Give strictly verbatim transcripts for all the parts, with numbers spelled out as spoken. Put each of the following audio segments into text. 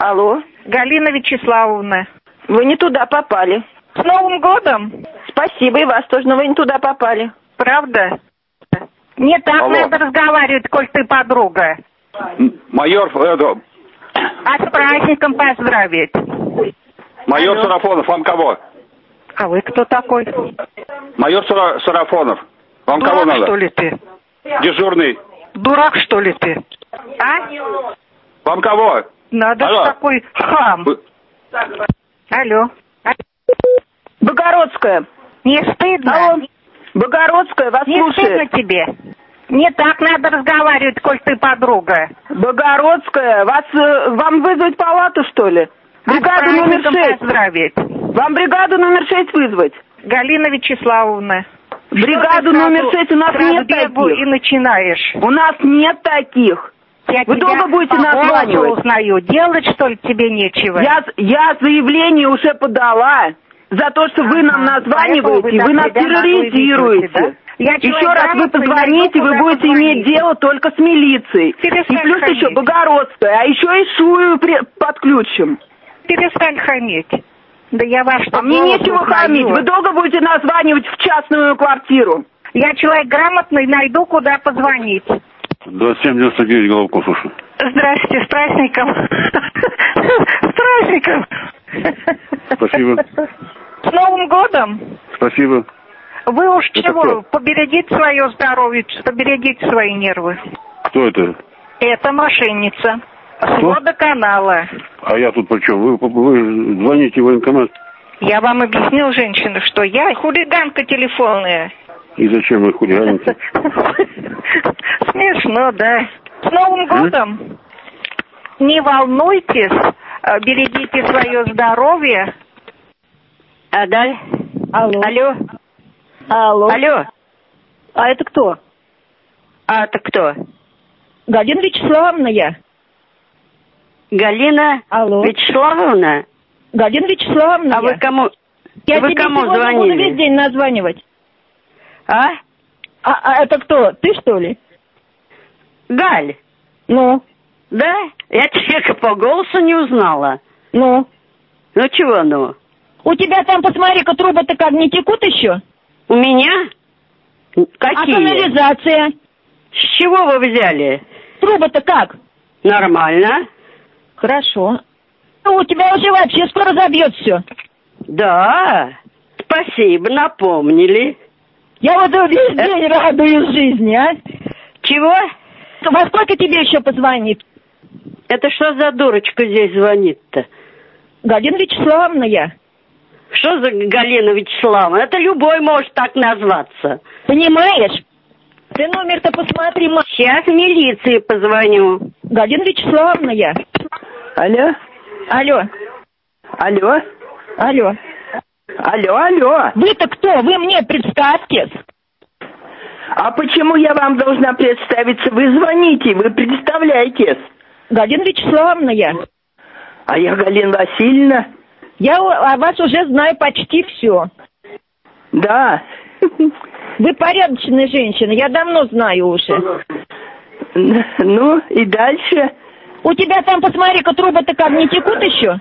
Алло. Галина Вячеславовна. Вы не туда попали. С Новым годом! Спасибо, и вас тоже, но вы не туда попали. Правда? Не так Алло. надо разговаривать, коль ты подруга. М- Майор, это, А с праздником поздравить. майор Алло. Сарафонов, вам кого? А вы кто такой? Майор Сара- Сарафонов, вам кого Дурак, надо? что ли ты? Дежурный. Дурак, что ли ты? А? Вам кого? Надо Алло. ж такой хам. Вы- Алло. Богородская. Не стыдно? Алло. Богородская вас Не стыдно слушает. тебе? Не так надо разговаривать, коль ты подруга. Богородская, вас, э, вам вызвать палату, что ли? А с Бригаду номер праздником шесть. поздравить. Вам бригаду номер шесть вызвать? Галина Вячеславовна. Бригаду Что ты номер сразу- шесть у нас сразу нет бегу таких. и начинаешь. У нас нет таких. Я Вы тебя долго будете по голосу названивать? узнаю. Делать, что ли, тебе нечего? Я, я заявление уже подала за то, что вы нам Ага. названиваете, Поэтому вы вы нас так себя терроризируете. нагло ведете, да? Я Еще человек раз вы грамотный, позвоните, найду, вы куда будете позвонить. иметь дело только с милицией. Перестань И плюс хамить. еще Богородская, а еще и Шую при- подключим. Перестань хамить. Да я ваш А мне нечего хамить, вы долго будете названивать в частную квартиру. Я человек грамотный, найду, куда позвонить. двадцать семь девяносто девять, Головков, слушаю. Здрасте, с праздником. С праздником. Спасибо. С Новым годом. Спасибо. Вы уж Это чего, кто? поберегите свое здоровье, поберегите свои нервы. Кто это? Это мошенница. С водоканала. А я тут при чем? Вы, вы звоните в военкомат. Я вам объяснил, женщина, что я хулиганка телефонная. И зачем вы хулиганите? Смешно, да. С Новым годом. Не волнуйтесь, э, берегите свое здоровье. Адаль? Алло. Алло? Алло. Алло? А это кто? А это кто? Галина Вячеславовна я. Галина Алло. Вячеславовна? Галина Вячеславовна А вы кому, Я вы тебе кому сегодня буду звонили? весь день названивать. А? А, а это кто? Ты, что ли? Галь? Ну, Да? Я человека по голосу не узнала. ну. Ну чего ну? У тебя там, посмотри-ка, трубы-то как не текут еще? У меня? А Какие? канализация? С чего вы взяли? Трубы-то как? Нормально. Хорошо. Ну, у тебя уже вообще скоро забьет все. Да. Спасибо, напомнили. Я вот весь день радуюсь жизни, а? Чего? Во сколько тебе еще позвонит? Это что за дурочка здесь звонит-то? Галина Вячеславовна я. Что за Галина Вячеславовна? Это любой может так назваться. Понимаешь? Ты номер-то посмотри, ма. Сейчас в милиции позвоню. Галина Вячеславовна я. Алло? Алло. Алло? Алло. Алло, алло. Вы-то кто? Вы мне представьтесь. А почему я вам должна представиться? Вы звоните, вы представляетесь. Галина Вячеславовна я. А я Галина Васильевна. Я о вас уже знаю почти все. Да. Вы порядочная женщина, я давно знаю уже. Ну, и дальше? У тебя там, посмотри-ка, трубы-то как не текут еще?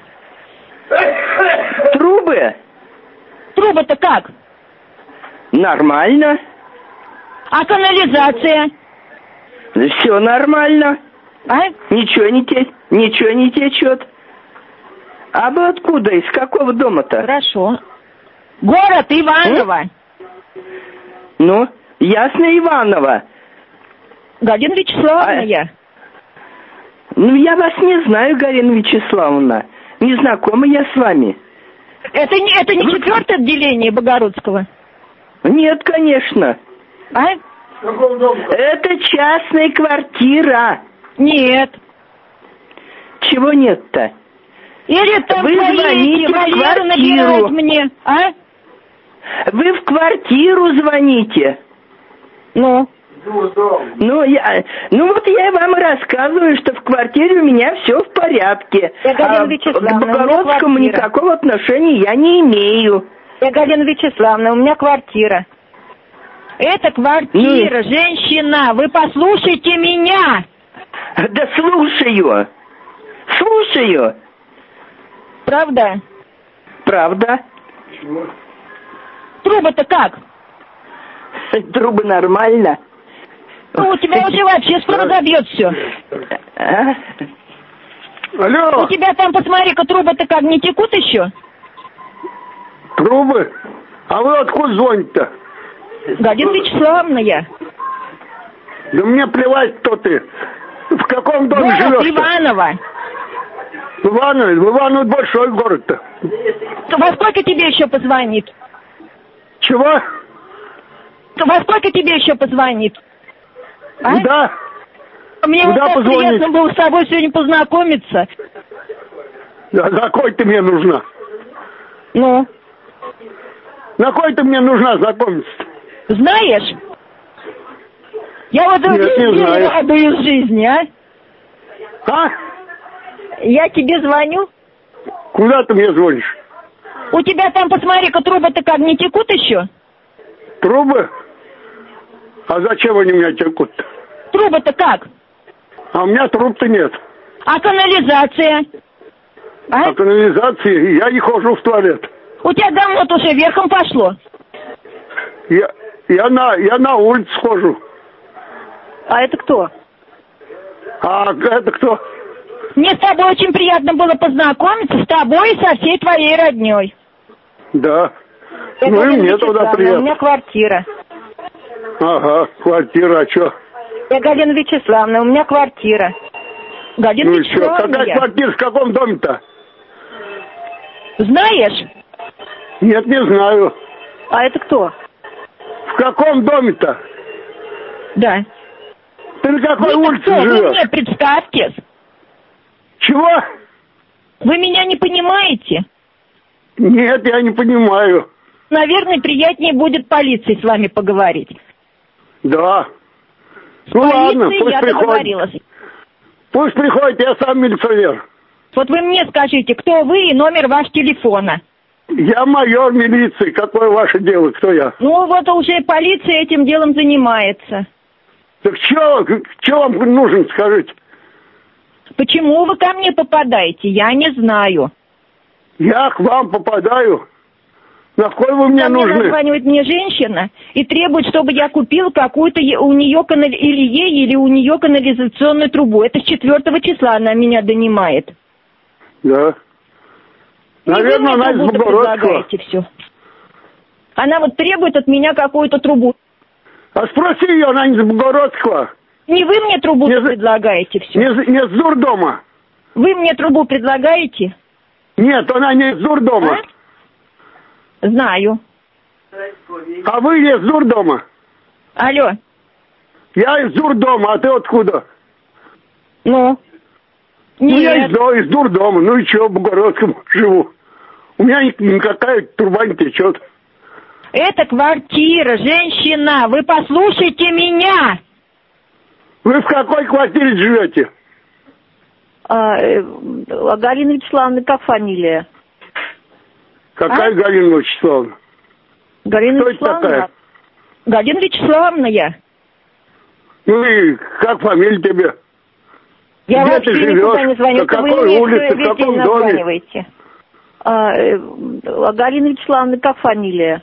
Трубы? Трубы-то как? Нормально. А канализация? Все нормально. А? Ничего не те, ничего не течет. А вы откуда? Из какого дома-то? Хорошо. Город Иваново. Ну, ясно, Иваново. Галина Вячеславовна А- я. Ну, я вас не знаю, Галина Вячеславовна. Не знакома я с вами. Это не, это не четвертое отделение Богородского? Нет, конечно. А? Это частная квартира. Нет. Чего нет-то? Или там Вы свои звоните эти в Валеру квартиру. набирать мне, а? Вы в квартиру звоните. Ну? Ну, я, ну вот я и вам рассказываю, что в квартире у меня все в порядке. Я, Галина А Вячеславовна, к у меня Богородскому квартира. никакого отношения я не имею. Я, Галина Вячеславовна, у меня квартира. Это квартира, Ну. женщина, вы послушайте меня. Да слушаю. Слушаю. правда? Правда? Трубы-то как? Трубы нормально. Ну, у тебя уже вообще скоро забьет все. А? Алло! У тебя там, посмотри-ка, трубы-то как, не текут еще? Трубы? А вы откуда звоните-то? Галина Вячеславовна я. Да мне плевать, кто ты. В каком доме Город живешь? Иваново. Иваново, Иваново большой город-то. Во сколько тебе еще позвонит? Чего? Во сколько тебе еще позвонит? А? Куда? Мне Куда вот так позвонить? приятно было с тобой сегодня познакомиться. Да, за кой ты мне нужна? Ну, На кой ты мне нужна знакомиться? знаешь? Я вот Нет, не знаю. радуюсь из жизни, а? А? Я тебе звоню. Куда ты мне звонишь? У тебя там, посмотри-ка, трубы-то как, не текут еще? Трубы? А зачем они у меня текут? Трубы-то как? А у меня труб-то нет. А канализация? А? А канализации я не хожу в туалет. У тебя давно-то уже верхом пошло. Я, я, на, я на улице хожу. А это кто? А это кто? Мне с тобой очень приятно было познакомиться, с тобой и со всей твоей родней. Да. Я Ну и Галина мне туда Вячеславовна, приятно. У меня квартира. Ага, квартира, а что? Я Галина Вячеславовна, у меня квартира. Галина Ну и что? Вячеславовна Какая я. квартира, в каком доме-то? Знаешь? Нет, не знаю. А это кто? В каком доме-то? Да. Ты на какой Вы-то улице кто? Вы живешь? мне представьтесь. Чего? Вы меня не понимаете? Нет, я не понимаю. Наверное, приятнее будет полиции с вами поговорить. Да. С Ну ладно, полицией пусть я приходит. договорилась. Пусть приходит, я сам милиционер. Вот вы мне скажите, кто вы и номер вашего телефона. Я майор милиции. Какое ваше дело? Кто я? Ну вот уже полиция этим делом занимается. Так что, что вам нужен, скажите? Почему вы ко мне попадаете? Я не знаю. Я к вам попадаю. На кой вы мне Ко мне нужны? названивает мне женщина и требует, чтобы я купил какую-то е- у нее канал... или ей, или у нее канализационную трубу. Это с четвертого числа она меня донимает. Да. И Наверное, вы мне она из трубу-то Богородского. предлагаете все. Она вот требует от меня какую-то трубу. А спроси ее, она не из Богородского. Не вы мне трубу Не за- предлагаете все. Не, з- не с дурдома. Вы мне трубу предлагаете? Нет, она не из дурдома. А? Знаю. А вы не из дурдома. Алло. Я из дурдома, а ты откуда? Ну? Ну, я Нет. из, до- из дурдома. Ну и что, в Богородском живу. У меня ни- никакая труба не течет. Это квартира, женщина. Вы послушайте меня. Вы в какой квартире живете? А, э, Галина Вячеславовна, как фамилия? Какая А? Галина Вячеславовна? Галина Кто это Вячеславовна? такая? Галина Вячеславовна я. Ну и как фамилия тебе? Я Где вообще ты никуда живешь? не звоню. На Это вы какой мне улице, в весь день каком доме? названиваете. А, э, Галина Вячеславовна, как фамилия?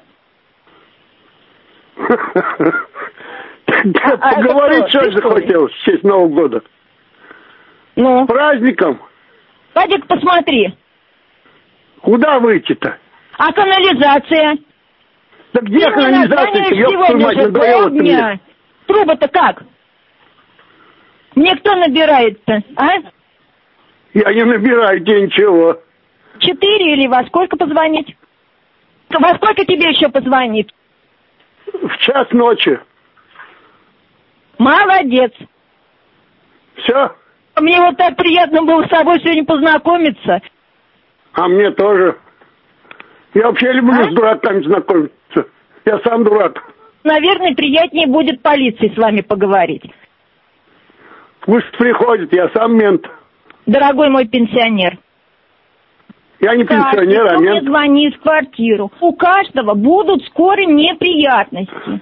а Поговорить это кто? Ты что-то что ли? захотелось в честь Нового года. Ну? С праздником? Пойди-ка посмотри. Куда выйти-то? А канализация? Да где Ты мне канализация-то? названиваешь Ёб твою сегодня мать, же надоело ты мне. полдня. Трубы-то как? Мне кто набирает-то, а? Я не набираю тебе ничего. Четыре или во сколько позвонить? Во сколько тебе еще позвонит? В час ночи. Молодец. Все? Мне вот так приятно было с тобой сегодня познакомиться. А мне тоже. Я вообще люблю А? с дураками знакомиться. Я сам дурак. Наверное, приятнее будет полиции с вами поговорить. Пусть приходит, я сам мент. Дорогой мой пенсионер. Я не пенсионер, а Кто мне мент. звонит в квартиру? У каждого будут скоро неприятности.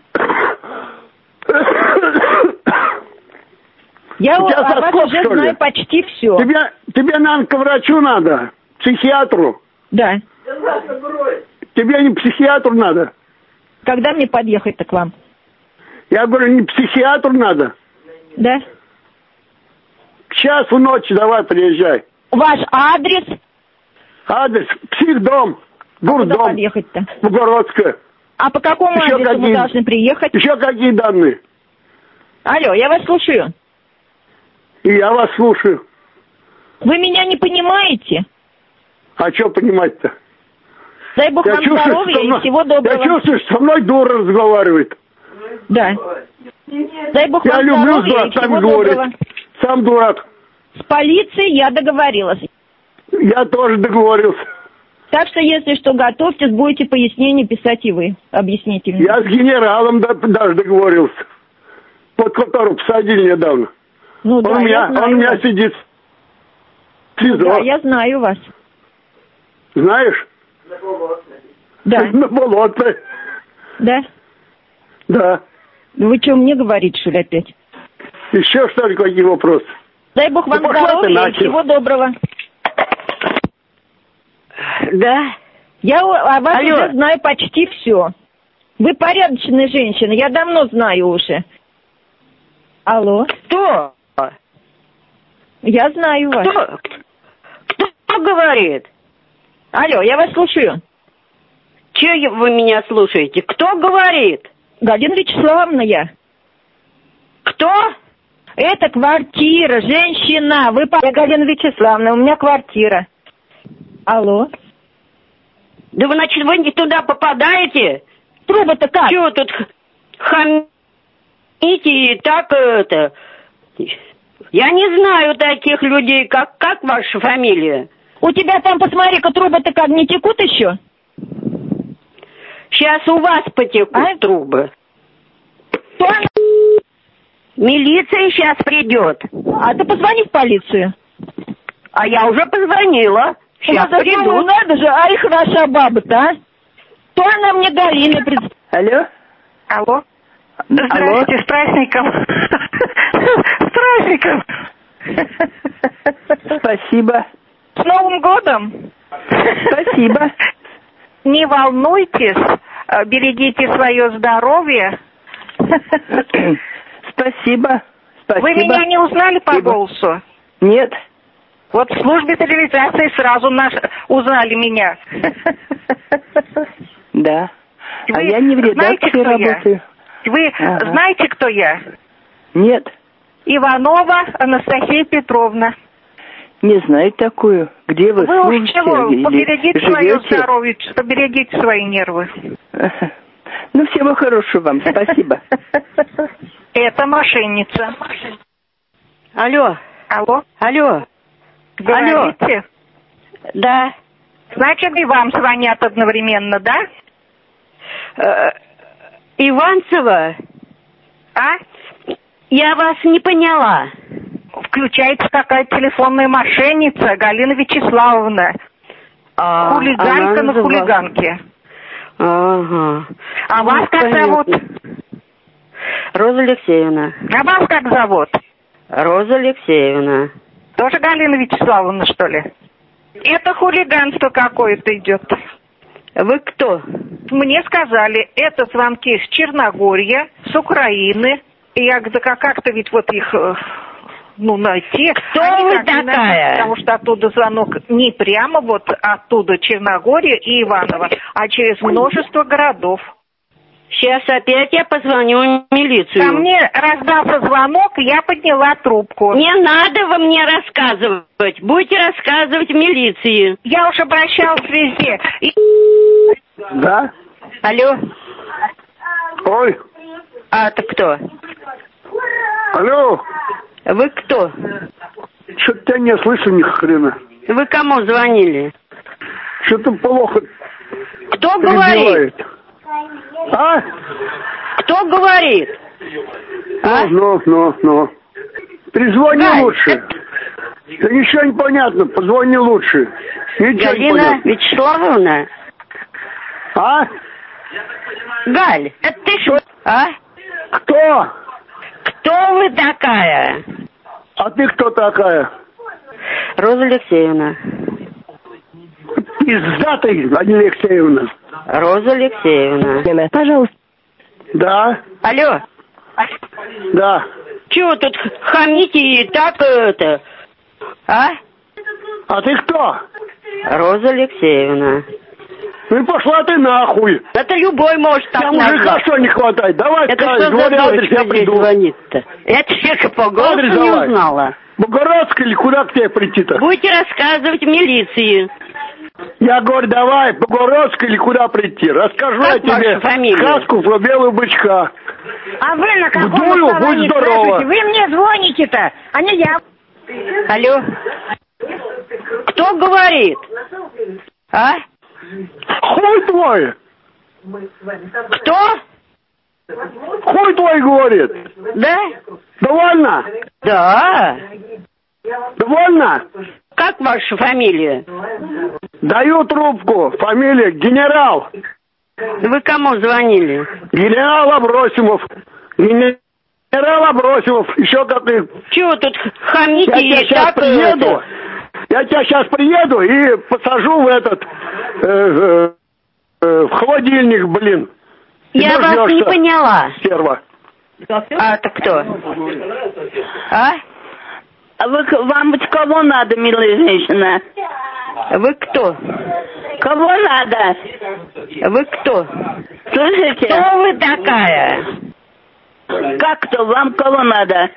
Я У о тебя о вас соскоб, уже что ли? знаю почти все. Тебе, тебе, наверное, к врачу надо. психиатру? Да. Тебе не психиатру надо? Когда мне подъехать-то к вам? Я говорю, не психиатру надо? Да. К часу ночи давай приезжай. Ваш адрес? Адрес психдом. А куда Дурдом. подъехать-то? Богородская. А по какому Еще адресу какие? мы должны приехать? Еще какие данные? Алло, я вас слушаю. И я вас слушаю. Вы меня не понимаете? А что понимать-то? Дай бог вам здоровья и всего доброго. Я чувствую, что со мной дура разговаривает. Да. Дай бог Я вам люблю здоровья вас, и всего сам доброго. говорит. Сам дурак. С полицией я договорилась. Я тоже договорился. Так что, если что, готовьтесь, будете пояснения писать и вы. Объясните мне. Я с генералом даже договорился. Под которого посадили недавно. Ну он да, у меня, я знаю он у меня вас. сидит в СИЗО. Да, я знаю вас. Знаешь? Да. На болото. Да? Да. Вы что, мне говорите, что ли, опять? Еще что ли какие вопросы? Дай бог вам Ну, пошла ты здоровья и нахер. всего доброго. Да? Я о о вас Алло. уже знаю почти все. Вы порядочная женщина, я давно знаю уже. Алло, Кто? я знаю вас. Кто? Кто, кто говорит? Алло, я вас слушаю. Че вы меня слушаете? Кто говорит? Галина Вячеславовна я. Кто? Это квартира, женщина. Вы по... Я Галина Вячеславовна, у меня квартира. Алло. Да вы, значит, вы не туда попадаете? Труба-то как? Чего тут х- хамите и так это... Я не знаю таких людей. Как, как ваша фамилия? У тебя там, посмотри-ка, трубы-то как, не текут еще? Сейчас у вас потекут А? трубы. Кто? Милиция сейчас придет. А ты позвони в полицию. А я уже позвонила. Сейчас Ну, придут. ну, надо же, ай, хороша баба-то, а? То она мне Галина пред... Алло? Алло. Алло? Здравствуйте, с праздником. С праздником. Спасибо. С Новым годом. Спасибо. Не волнуйтесь, э, берегите свое здоровье. Спасибо. Спасибо. Вы меня не узнали по Спасибо. голосу? Нет. Вот в службе цивилизации сразу наш... узнали меня. Да. А Вы я не в знаете, редакции кто я? работаю. Вы Ага. знаете, кто я? Нет. Иванова Анастасия Петровна. Не знаю такую. Где вы, Вы уж служите чего, или поберегите свое живете? здоровье, поберегите свои нервы. Ну, всего хорошего вам. Спасибо. Это мошенница. Алло, Алло, алло. говорите? Да. Значит, и вам звонят одновременно, да? Э, Иванцева, А? я вас не поняла. Включается какая-то телефонная мошенница, Галина Вячеславовна. А, Хулиганка она на называла- хулиганке. Ага. А Ну, вас как понятно. зовут? Роза Алексеевна. А вас как зовут? Роза Алексеевна. Тоже Галина Вячеславовна, что ли? Это хулиганство какое-то идет. Вы кто? Мне сказали, это звонки с Черногории, с Украины. И я говорю, да как-то ведь вот их, э, ну, найти. Кто А вы никак не найти, такая? потому что оттуда звонок не прямо вот оттуда Черногория и Иваново, а через множество городов. Сейчас опять я позвоню в милицию. Ко мне раздался звонок, и я подняла трубку. Не надо вы мне рассказывать. Будете рассказывать в милиции. Я уж обращалась везде. И... Да? Алло. Ой. А это кто? Алло. Вы кто? Что-то тебя не слышу ни хрена. Вы кому звонили? Что-то плохо Кто говорит? перебивает. А? Кто говорит? А? Ну, ну, ну. Перезвони Галь, лучше. Да ничего не понятно, позвони лучше. Ничего не Галина понятно. Вячеславовна? А? Галь, это ты что? А? Кто? Кто вы такая? А ты кто такая? Роза Алексеевна. Пиздатый, Алексеевна. Роза Алексеевна. Пожалуйста. Да, Алло. да. Чего тут хамите и так это? А? А ты кто? Роза Алексеевна. Ну и пошла ты нахуй. Это любой может так Там мужика назвать. что не хватает? Давай, Это скажи, что за говори адрес, дурочка я здесь приду. звонит-то? Я человека по голосу Адрес не давай. узнала. Богородская или куда к тебе прийти-то? Будете рассказывать милиции. Я говорю, давай, Богородская или куда прийти? Расскажу Как я тебе ваша фамилия? сказку про белого бычка. А вы на каком Вдую, основании будь здорова. спрашиваете? Вы мне звоните-то, а не я. Алло. Кто говорит? А? Хуй твой! Кто? Хуй твой говорит! Да? Довольно? Да. Довольно? Как ваша фамилия? Даю трубку. Фамилия генерал. Вы кому звонили? Генерал Абросимов. Генерал Абросимов. Еще как ты. Чего тут хамите Я тебя и сейчас так приеду. это? Я тебя сейчас приеду и посажу в этот э, э, э, в холодильник, блин. И Я вас не дождешься, поняла. стерва. А это кто? А? А вы, вам быть кого надо, милая женщина? Вы кто? Кого надо? Вы кто? Слышите? Кто вы такая? Как кто? Вам кого надо?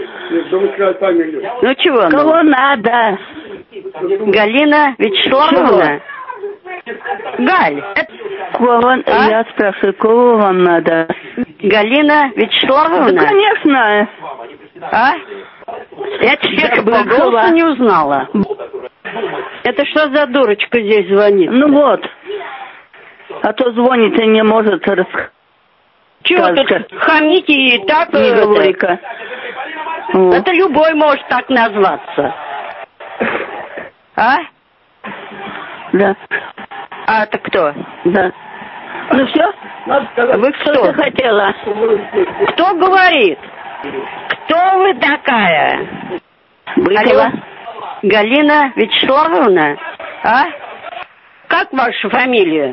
Ну чего? Кого надо? Галина Вячеславовна? Галь. Кого? А? Я спрашиваю, кого вам надо? Галина Вячеславовна? Да, конечно. А? Я человека по голосу не узнала. Это что за дурочка здесь звонит? Ну вот. А то звонит и не может рассказать. Чего тут хамите и так Не это? говори-ка. Это любой может так назваться. А? Да. А это кто? Да. Ну все? Вы кто? Что ты хотела? Кто говорит? Кто вы такая? Быкова. Алло. Галина Вячеславовна? А? Как ваша фамилия?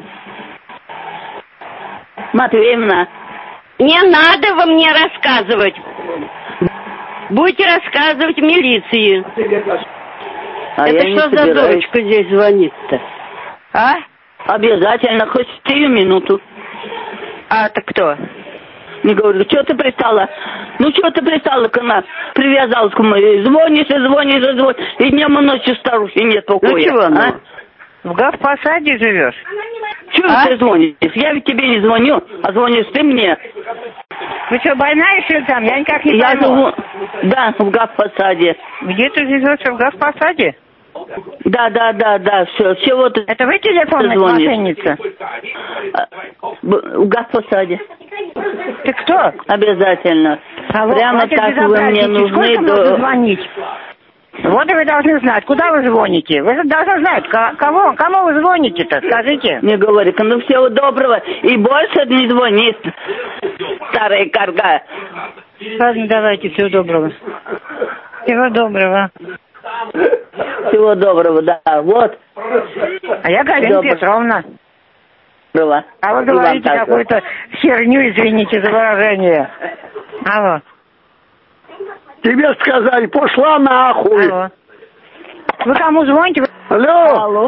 Матвеевна. Не надо вы мне рассказывать. Будете рассказывать в милиции. А Это я не что за собираюсь. дурочка здесь звонит-то? А? Обязательно, хоть сию минуту. А это кто? Не говорю, что ты пристала? Ну, что ты пристала к нас? Привязалась к моей. Звонишь и звонишь и звонишь. И днем и ночью старухи нет покоя. Ну, чего, ну? а? В Гавпосаде живешь? Чего А? ты звонишь? Я ведь тебе не звоню, а звонишь ты мне. Вы что, больная что ли там? Я никак не Я пойму. живу, да, в Гавпосаде. Где ты живешь? В Гавпосаде? Да, да, да, да, все, все вот. Это вы телефонная звонишь. мошенница? А, В Гавпосаде. Ты кто? Обязательно. Алло, Прямо хватит так вы мне безобразничать. нужны Сколько нужно до... звонить? Вот и вы должны знать, куда вы звоните. Вы же должны знать, ко- кого, кому вы звоните-то, скажите. Не говори-ка, ну всего доброго. И больше не звонит, старая карга. Ладно, давайте, всего доброго. Всего доброго. Всего доброго, да. Вот. А я Галина Доброго. Петровна. Было. А вы И вам говорите также. какую-то херню, извините за выражение. Алло. Тебе сказали, пошла нахуй. Алло. Вы кому звоните? Вы- Алло. Алло.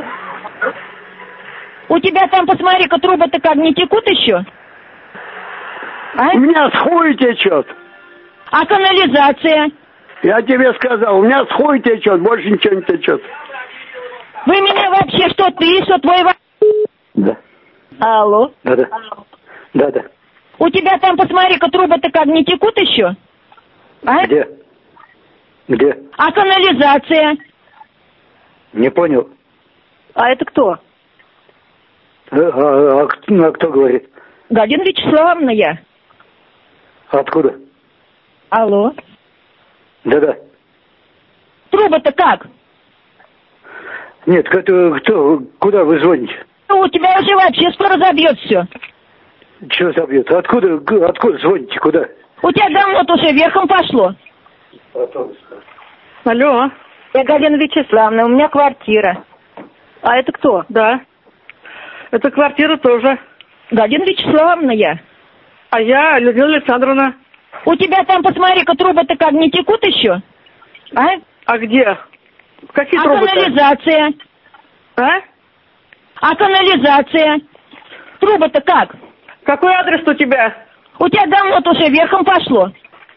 У тебя там, посмотри-ка, трубы-то как не текут еще? А? У меня с хуя течет. А канализация? Я тебе сказал, у меня с хуя течет, больше ничего не течет. Вы меня вообще, что ты, что твой... во- Да. Алло. Да, да. Да, да. У тебя там, посмотри-ка, трубы-то как не текут еще? А? Где? Где? А канализация? Не понял. А это кто? А, а- а кто, а кто говорит? Галина Вячеславовна я. Откуда? Алло. Да-да. Трубы-то как? Нет, кто, кто, куда вы звоните? Ну, у тебя уже вообще скоро забьет все. Что забьет? Откуда, г- откуда звоните, куда? У тебя давно-то уже верхом пошло. Алло. Я Галина Вячеславовна, у меня квартира. А это кто? Да. Это квартира тоже. Галина Вячеславовна я. А я Людмила Александровна. У тебя там, посмотри-ка, трубы-то как, не текут еще? А? А где? Какие а трубы-то? канализация? А? А канализация? Трубы-то как? Какой адрес у тебя? У тебя давно-то уже верхом пошло.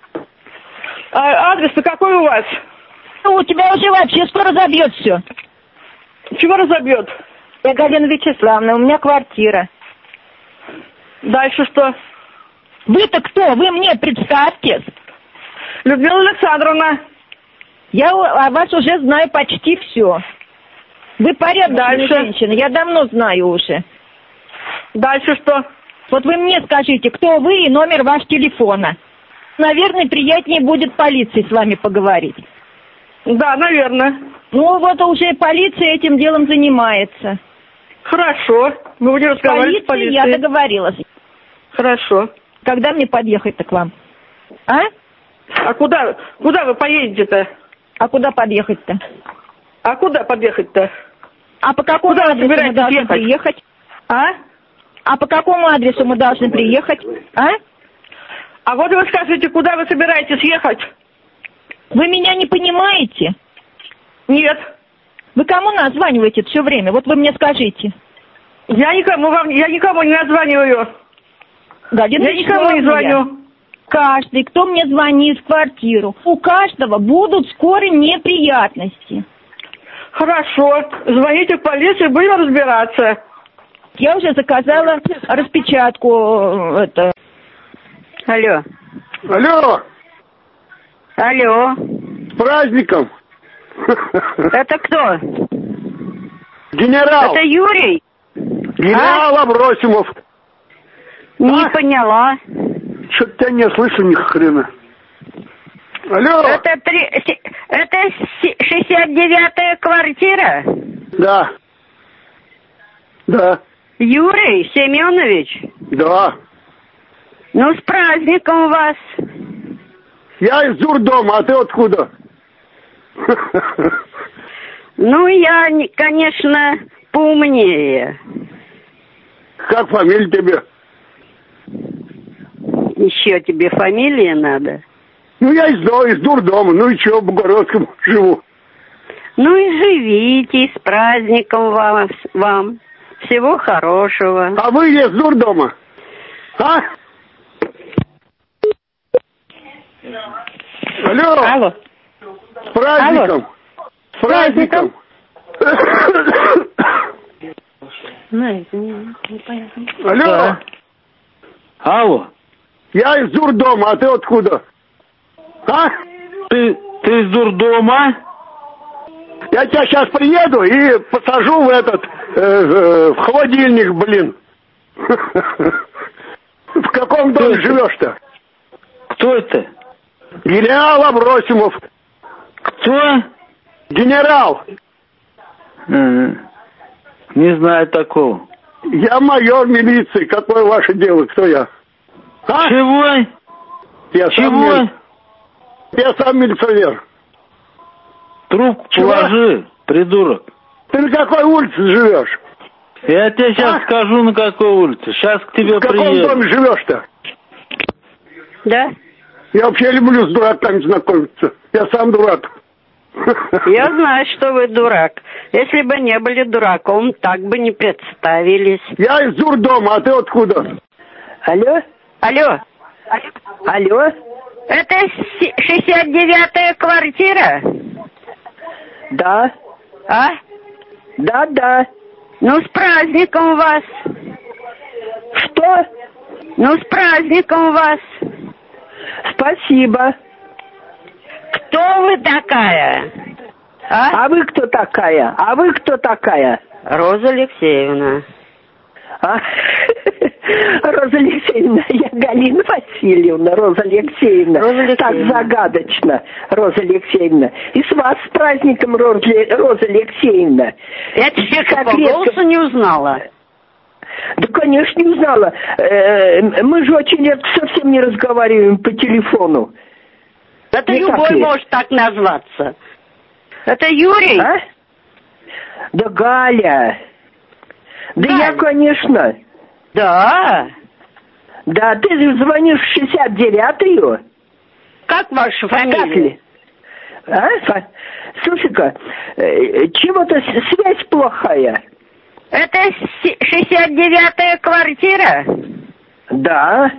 А адрес-то какой у вас? У тебя уже вообще скоро разобьет все. Чего разобьет? Я Галина Вячеславовна, у меня квартира. Дальше что? Вы-то кто? Вы мне представьтесь. Людмила Александровна. Я о вас уже знаю почти все. Вы порядочная женщина, я давно знаю уже. Дальше что? Вот вы мне скажите, кто вы и номер вашего телефона. Наверное, приятнее будет полиции с вами поговорить. Да, наверное. Ну, вот уже полиция этим делом занимается. Хорошо. Мы будем разговаривать с полицией. Я договорилась. Хорошо. Когда мне подъехать-то к вам? А? А куда, куда вы поедете-то? А куда подъехать-то? А куда подъехать-то? А по какому куда адресу мы должны ехать? приехать? А? А по какому адресу мы должны приехать? А? А вот вы скажите, куда вы собираетесь ехать? Вы меня не понимаете? Нет. Вы кому названиваете все время? Вот вы мне скажите. Я никому вам, я никому не названиваю. Галина я никому не звоню. Каждый, кто мне звонит в квартиру, у каждого будут скоро неприятности. Хорошо. Звоните в полицию, будем разбираться. Я уже заказала распечатку. Это. Алло. Алло. Алло. С праздником. Это кто? Генерал. Это Юрий? Генерал а? Абросимов. Не а? поняла. Что-то тебя не слышу ни хрена. Алло. Это, три... Это шестьдесят девятая квартира? Да. Да. Юрий Семенович? Да. Ну, с праздником вас. Я из дурдома, а ты откуда? Ну, я, конечно, поумнее. Как фамилия тебе? Еще тебе фамилия надо? Ну, я из, из дурдома, ну и что, в Богородском живу. Ну и живите, с праздником вам, вам. Всего хорошего. А вы из дурдома? А? Алло. Алло. С праздником. Алло. С праздником. Алло. Да. Алло. Я из дурдома, а ты откуда? А? Ты, ты из дурдома? Я тебя сейчас приеду и посажу в этот, э, э, в холодильник, блин. В каком доме живешь-то? Кто это? Генерал Абросимов. Кто? Генерал. Не знаю такого. Я майор милиции. Какое ваше дело? Кто я? А? Чего? Я Чего? Сам миль... Я сам милиционер. Трубку Чего? положи, придурок. Ты на какой улице живешь? Я тебе сейчас а? скажу, на какой улице. Сейчас к тебе в приеду. В каком приеду. доме живешь-то? Да? Я вообще люблю с дураками знакомиться. Я сам дурак. Я знаю, что вы дурак. Если бы не были дураком, так бы не представились. Я из дурдома, а ты откуда? Алло? Алло? Алло? Это шестьдесят девятая квартира? Да. А? Да, да. Ну, с праздником вас. Что? Ну, с праздником вас. Спасибо. Кто вы такая? А? А вы кто такая? А вы кто такая? Роза Алексеевна. А? Роза Алексеевна, я Галина Васильевна, Роза Алексеевна. Роза Алексеевна. Так загадочно, Роза Алексеевна. И с вас с праздником, Роза, Роза Алексеевна. Я тебя по голосу не узнала. Да, конечно, не узнала. Э, мы же очень редко совсем не разговариваем по телефону. Это не любой может так назваться. Это Юрий? А? Да Галя. Да Галя. я, конечно. Да. Да, ты же звонишь в шестьдесят девятую. Как ваша Так фамилия? ли? А? Фа- Слушай-ка, э, чего-то с- связь плохая. Это си- шестьдесят девятая квартира? Да.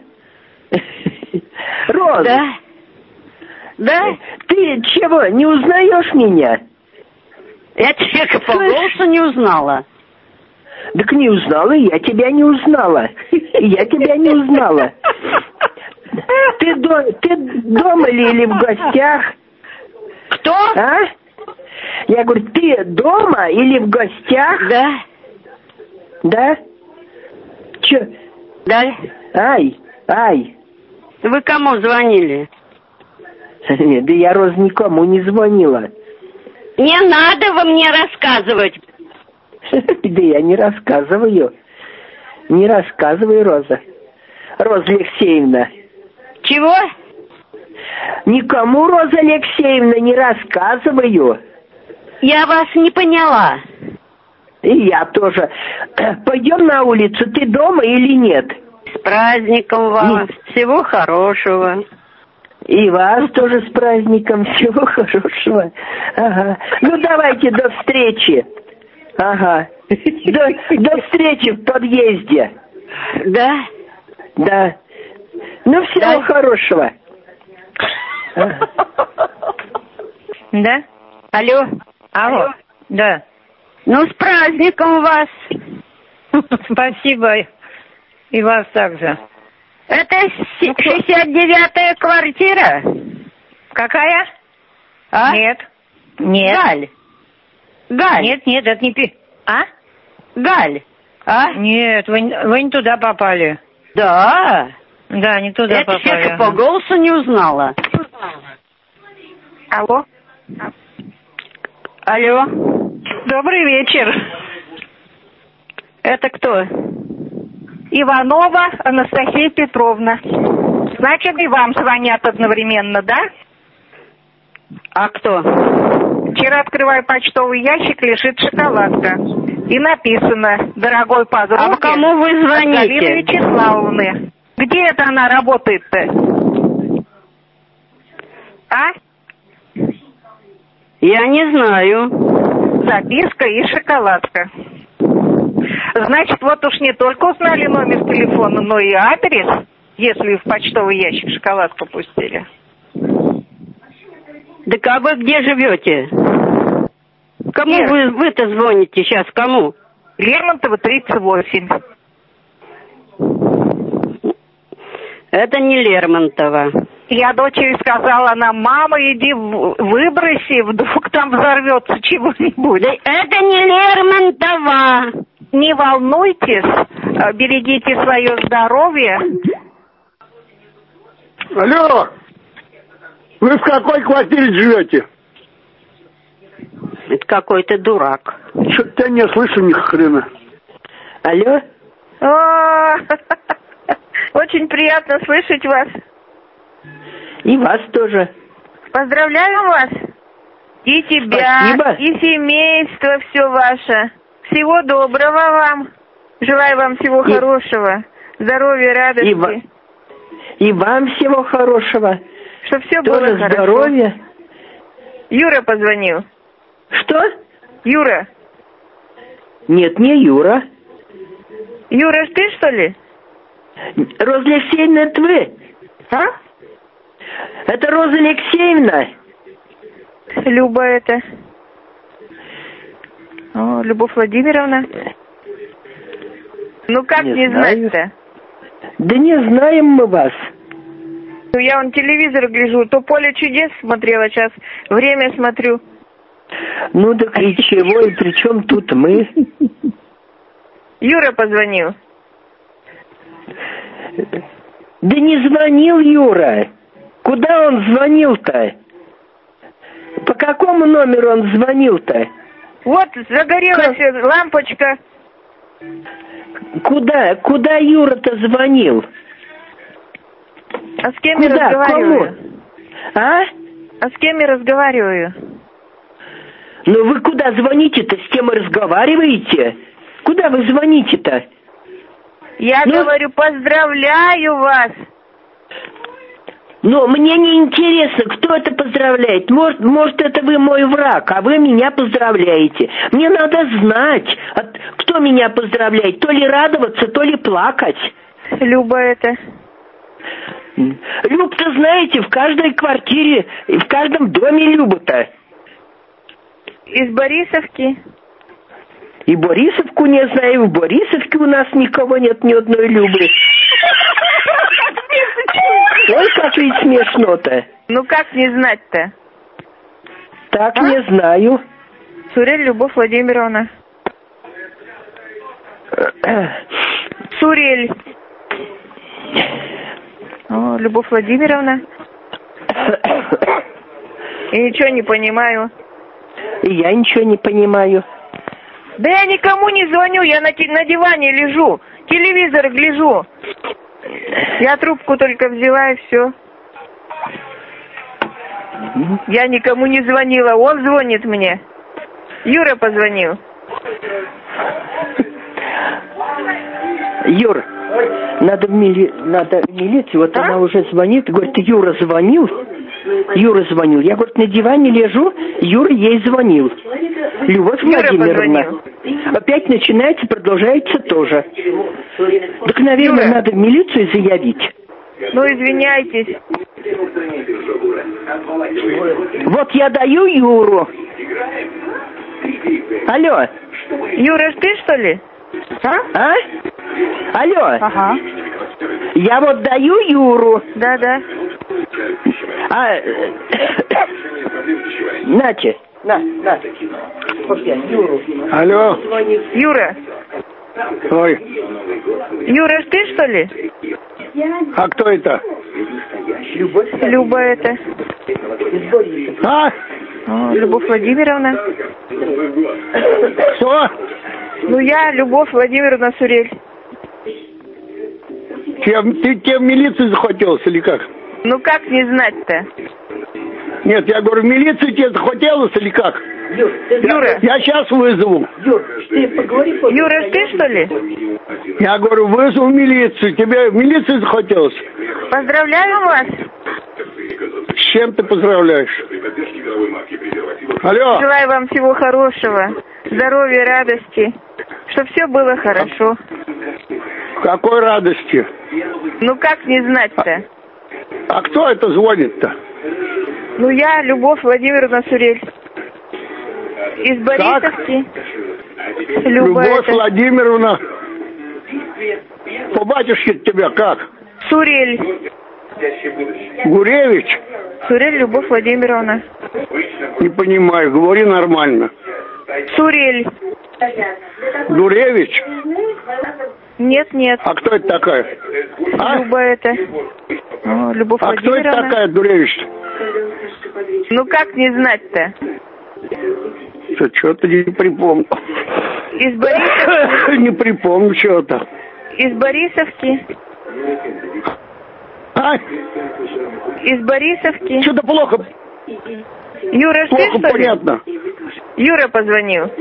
Роза, Да. Да? ты чего, не узнаешь меня? Я тебя по Слышь? голосу не узнала. Так не узнала, я тебя не узнала. Я тебя не узнала. Ты, до, ты дома ли или в гостях? Кто? А? Я говорю, ты дома или в гостях? Да. Да? Че? Да. Ай, ай. Вы кому звонили? Да я, Роза, никому не звонила. Не надо вы мне рассказывать. Да я не рассказываю. Не рассказывай, Роза. Роза Алексеевна. Чего? Никому, Роза Алексеевна, не рассказываю. Я вас не поняла. И я тоже. Пойдем на улицу, ты дома или нет? С праздником вас. Нет. Всего хорошего. И вас тоже с праздником. Всего хорошего. Ага. Ну, давайте до встречи. Ага. До, до встречи в подъезде. Да? Да. Ну, всего Да. хорошего. Ага. Да? Алло? Алло. Да. Ну, с праздником вас. Спасибо. И вас также. Это си- шестьдесят девятая квартира? Какая? А? Нет. Нет. Галь. Галь. Нет, нет, это не пи... А? Галь. А? Нет, вы, не- вы не туда попали. Да. Да, не туда Я попали. тебя по голосу не узнала. Алло. Алло. Добрый вечер. Это кто? Иванова Анастасия Петровна. Значит, и вам звонят одновременно, да? А кто? Вчера, открывая почтовый ящик, лежит шоколадка. И написано: дорогой подруге, А кому вы от звоните? Галины Вячеславовны. Где это она работает-то? А? Я не знаю. Записка и шоколадка. Значит, вот уж не только узнали номер телефона, но и адрес, если в почтовый ящик шоколадку пустили. Так а вы где живете? Кому Ир. вы, вы-то звоните сейчас? Кому? Лермонтова, тридцать восемь. Это не Лермонтова. Я дочери сказала, она: мама, иди в- выброси, вдруг там взорвется чего-нибудь. Да это не Лермонтова. Не волнуйтесь, э, берегите свое здоровье. Алло! Вы в какой квартире живете? Это какой-то дурак. Что-то я не слышу ни хрена. Алло? О, очень приятно слышать вас. И вас тоже. Поздравляю вас. И тебя, Спасибо. и семейство все ваше. Всего доброго вам. Желаю вам всего И- хорошего. Здоровья, радости. И, ва- и вам всего хорошего. Чтобы все было Тоже хорошо. здоровья. Юра позвонил. Что? Юра. Нет, не Юра. Юра, ж ты что ли? Роза Алексеевна, это вы? А? Это Роза Алексеевна. Люба это. О, Любовь Владимировна. Ну как Не не, знаю. знать-то? Да не знаем мы вас. Ну, я вон телевизор гляжу, то «Поле чудес» смотрела, сейчас время смотрю. Ну так и чего, и при чем тут мы? Юра позвонил. Да не звонил Юра. Куда он звонил-то? По какому номеру он звонил-то? Вот загорелась лампочка. Куда? Куда Юра-то звонил? А с кем я Куда? разговариваю? Кому? А? А с кем я разговариваю? Ну вы куда звоните-то? С кем разговариваете? Куда вы звоните-то? Я ну, говорю, поздравляю вас. Но мне не интересно, кто это поздравляет. Может, может, это вы мой враг, а вы меня поздравляете. Мне надо знать, кто меня поздравляет. То ли радоваться, то ли плакать. Люба это. Люб-то, знаете, в каждой квартире, в каждом доме Люба-то. Из Борисовки. И Борисовку не знаю, в Борисовке у нас никого нет, ни одной Любы. Ой, как ведь смешно-то. Ну как не знать-то? Так, а? Не знаю. Сурель Любовь Владимировна. Сурель. О, Любовь Владимировна. Я ничего не понимаю. И я ничего не понимаю. Да я никому не звоню, я на, на диване лежу, телевизор гляжу. Я трубку только взяла и все. Я никому не звонила, он звонит мне. Юра позвонил. Юр, надо в, мили... надо в милицию, вот а? Она уже звонит, говорит, Юра звонил. Юра звонил. Я, говорит, на диване лежу, Юра ей звонил. Любовь Владимировна. Опять начинается, продолжается тоже. Так, наверное, Юра. Надо в милицию заявить. Ну, извиняйтесь. Вот я даю Юру. Алло. Юра, ты что ли? А? А? Алло. Ага. Я вот даю Юру. Да, да. А, Нате, на, на, Юру. Алло. Юра. Ой. Юра, ты что ли? А кто это? Люба это. А? О, Любовь Владимировна. Что? Ну я, Любовь Владимировна Сурель. Чем, ты тем в милицию захотелось или как? Ну как не знать-то? Нет, я говорю, в милицию тебе захотелось или как? Юр, Юра. Я сейчас вызову. Юр, ты поговори. Юра, ты что ли? Я говорю, вызову милицию. Тебе в милицию захотелось? Поздравляю вас. С чем ты поздравляешь? Алло. Желаю вам всего хорошего, здоровья, радости, чтобы все было хорошо. Какой радости? Ну как не знать-то? А, а кто это звонит-то? Ну я, Любовь Владимировна Сурель. Из Борисовки. Любовь это. Владимировна. По батюшке тебя как? Сурель. Гуревич? Сурель Любовь Владимировна. Не понимаю, говори нормально. Сурель. Гуревич? Нет, нет. А кто это такая? А? Люба это. О, Любовь а Владимировна. кто это такая, Гуревич? Ну как не знать-то? Что-то не припомню. Из Борисовки? Не припомню что-то. Из Борисовки? А? Из Борисовки? Что-то плохо. Юра, плохо ты что понятно. ли? Юра позвонил.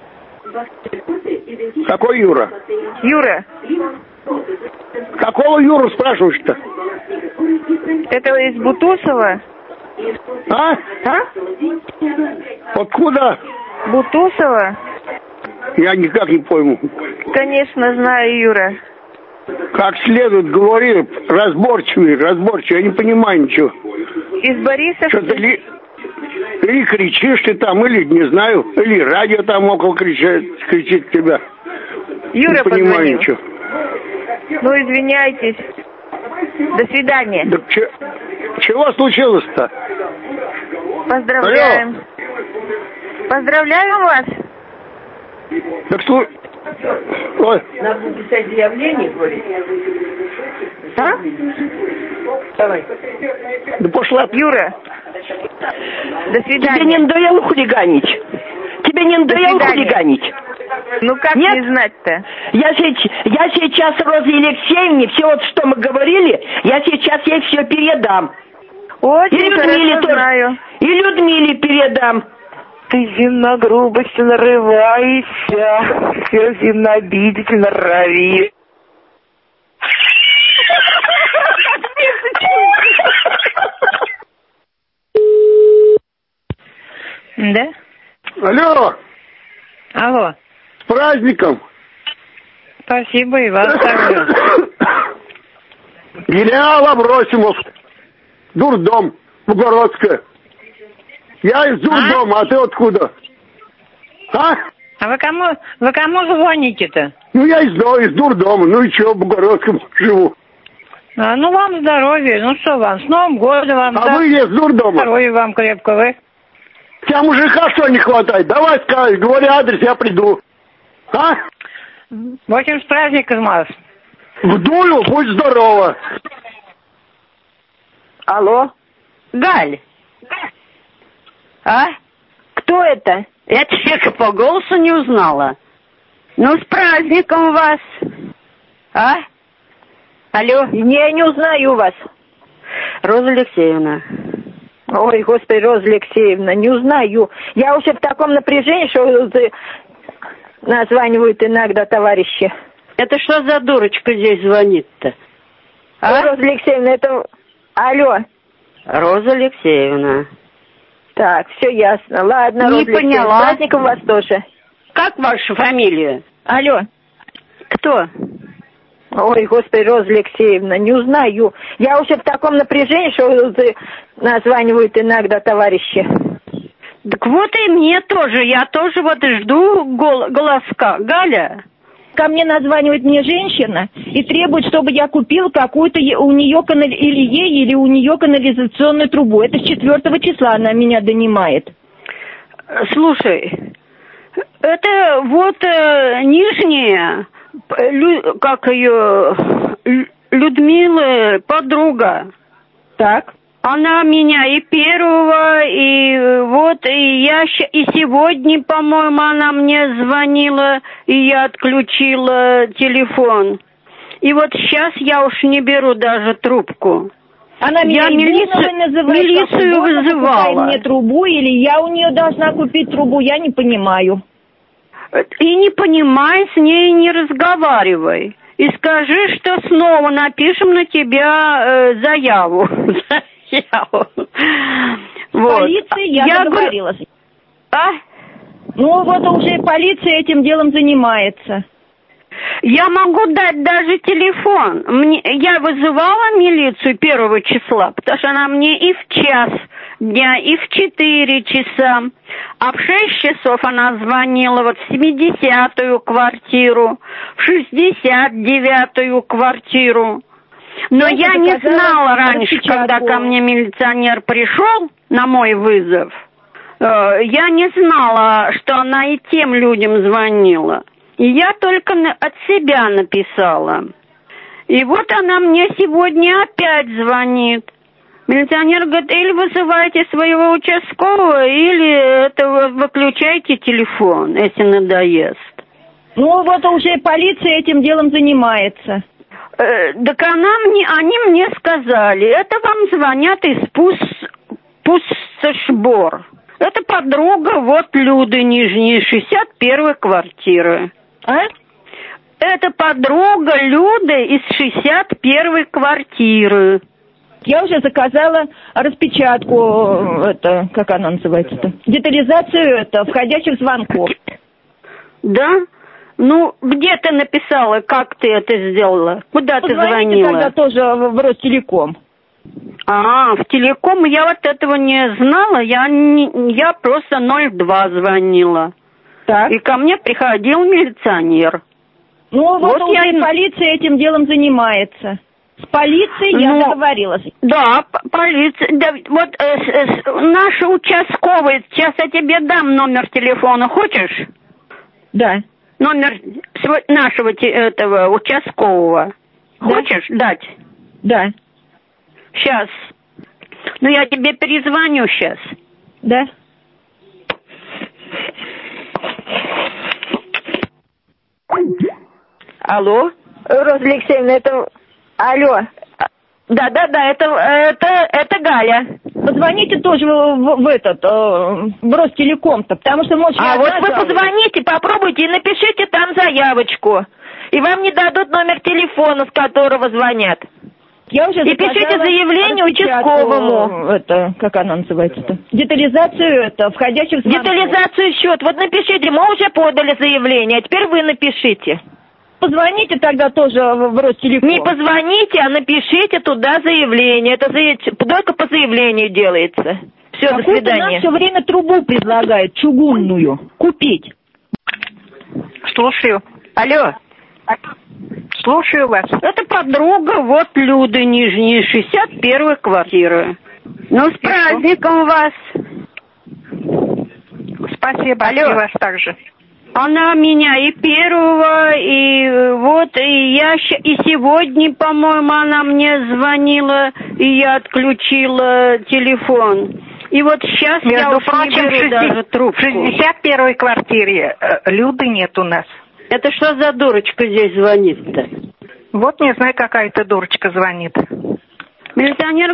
Какой Юра? Юра. Какого Юру спрашиваешь-то? Это из Бутусова? А? А? Откуда? Бутусова? Я никак не пойму. Конечно, знаю, Юра. Как следует говори, разборчивый, разборчивый, я не понимаю ничего. Из Борисовки? Что-то ли... Или кричишь ты там, или, не знаю, или радио там около кричит, кричит тебя. Юра не понимаю позвонил. Ничего. Ну, извиняйтесь. До свидания. Так че... чего случилось-то? Поздравляем. Алло. Поздравляем вас. Так что... Ой. Надо написать заявление, говорит. А? Давай. Да пошла. Юра. До свидания. Тебе не надоело хулиганить? Тебе не надоело хулиганить? Ну как Нет? не знать-то? Я сейчас, я сейчас Розе Алексеевне, все вот, что мы говорили, я сейчас ей все передам. Очень и Людмиле хорошо тоже, знаю. И Людмиле передам. Ты зимно грубостью нарываешься, все зимно обидеть норовишь. Да? Алло, Алло. с праздником. Спасибо, и вас также. Генерал Абросимов, дурдом, Бугородская. Я из дурдома, а, а ты откуда? А? А вы кому, вы кому звоните-то? Ну, я из, из дурдома, ну и чё, в Бугородском живу. А, ну, вам здоровья, ну что вам, с Новым годом вам. А да? вы из дурдома? Здоровья вам крепко, вы. Тебя мужика что не хватает? Давай скажи, говори адрес, я приду. А? В общем, с праздником вас. Вдую, будь здорова. Алло? Галь. А? Кто это? Я человека по голосу не узнала. Ну, с праздником вас. А? Алло? Не, я не узнаю вас. Роза Алексеевна. Ой, господи, Роза Алексеевна, не узнаю. Я уже в таком напряжении, что названивают иногда товарищи. Это что за дурочка здесь звонит-то? А? Роза Алексеевна, это... Алло. Роза Алексеевна. Так, все ясно. Ладно, не Роза Алексеевна, поняла. с праздником вас тоже. Как ваша фамилия? Алло. Кто? Ой, господи, Роза Алексеевна, не узнаю. Я уже в таком напряжении, что названивают иногда товарищи. Так вот и мне тоже. Я тоже вот жду гол- голоска. Галя? Ко мне названивает мне женщина и требует, чтобы я купил какую-то у нее канали... или ей, или у нее канализационную трубу. Это с четвертого числа она меня донимает. Слушай, это вот э, нижняя, Лю, как ее, Людмила, подруга. Так. Она меня и первого, и вот, и я, и сегодня, по-моему, она мне звонила, и я отключила телефон. И вот сейчас я уж не беру даже трубку. Она меня я милицию, называет, милицию вызывала. Мне трубу, или я у нее должна купить трубу, я не понимаю. И не понимай, с ней не разговаривай. И скажи, что снова напишем на тебя э, заяву. Вот. Полиция, я, я договорилась. А? Ну вот уже полиция этим делом занимается. Я могу дать даже телефон. Мне, я вызывала милицию первого числа, потому что она мне и в час дня, и в четыре часа. А в шесть часов она звонила вот в семидесятую квартиру, в шестьдесят девятую квартиру. Но я, я не знала раньше, когда ко мне милиционер пришел на мой вызов, я не знала, что она и тем людям звонила. И я только от себя написала. И вот она мне сегодня опять звонит. Милиционер говорит, или вызывайте своего участкового, или это вы выключайте телефон, если надоест. Ну вот уже полиция этим делом занимается. Э, так она мне, они мне сказали, это вам звонят из Пус, Пуссошбор. Это подруга вот Люды Нижней, шестьдесят первой квартиры. А? Это подруга Люды из шестьдесят первой квартиры. Я уже заказала распечатку, это, как она называется-то, детализацию это, входящих звонков. Да? Ну, где ты написала, как ты это сделала? Куда ты звонила? Тогда тоже в Ростелеком. А, в Телеком я вот этого не знала, я, не, я просто ноль два звонила. Так. И ко мне приходил милиционер. Ну, вот, вот я и полиция этим делом занимается. С полицией ну, я договорилась. Да, полиция. Да, вот э, э, наша участковая, сейчас я тебе дам номер телефона, хочешь? Да. Номер свой, нашего этого участкового. Да? Хочешь дать? Да. Сейчас. Ну, я тебе перезвоню сейчас. Да. Алло? Роза Алексеевна, это... Алло. Да-да-да, это, это, это Галя. Позвоните тоже в, в, в этот, э, в Ростелеком-то, потому что, может, А я вот одна вы жалуюсь. позвоните, попробуйте и напишите там заявочку. И вам не дадут номер телефона, с которого звонят. Я уже и пишите заказала заявление распечатку, участковому. Это, как она называется-то? Детализацию это, входящих звонков. Детализацию счет. Вот напишите, мы уже подали заявление, а теперь вы напишите. Позвоните тогда тоже в Ростелеком. Не позвоните, а напишите туда заявление. Это за... только по заявлению делается. Все, до свидания. Нам все время трубу предлагает, чугунную, купить. Слушаю. Алло. Слушаю вас. Это подруга, вот Люда Нижняя, шестьдесят первая квартира. Ну, с праздником вас. Спасибо, Алло. и вас также. Она меня и первого, и вот, и я, щ- и сегодня, по-моему, она мне звонила, и я отключила телефон. И вот сейчас я Между уж прочим, не беру шестьдесят даже трубку. в шестьдесят первой квартире э, Люды нет у нас. Это что за дурочка здесь звонит-то? Вот не знаю, какая-то дурочка звонит. Милиционер...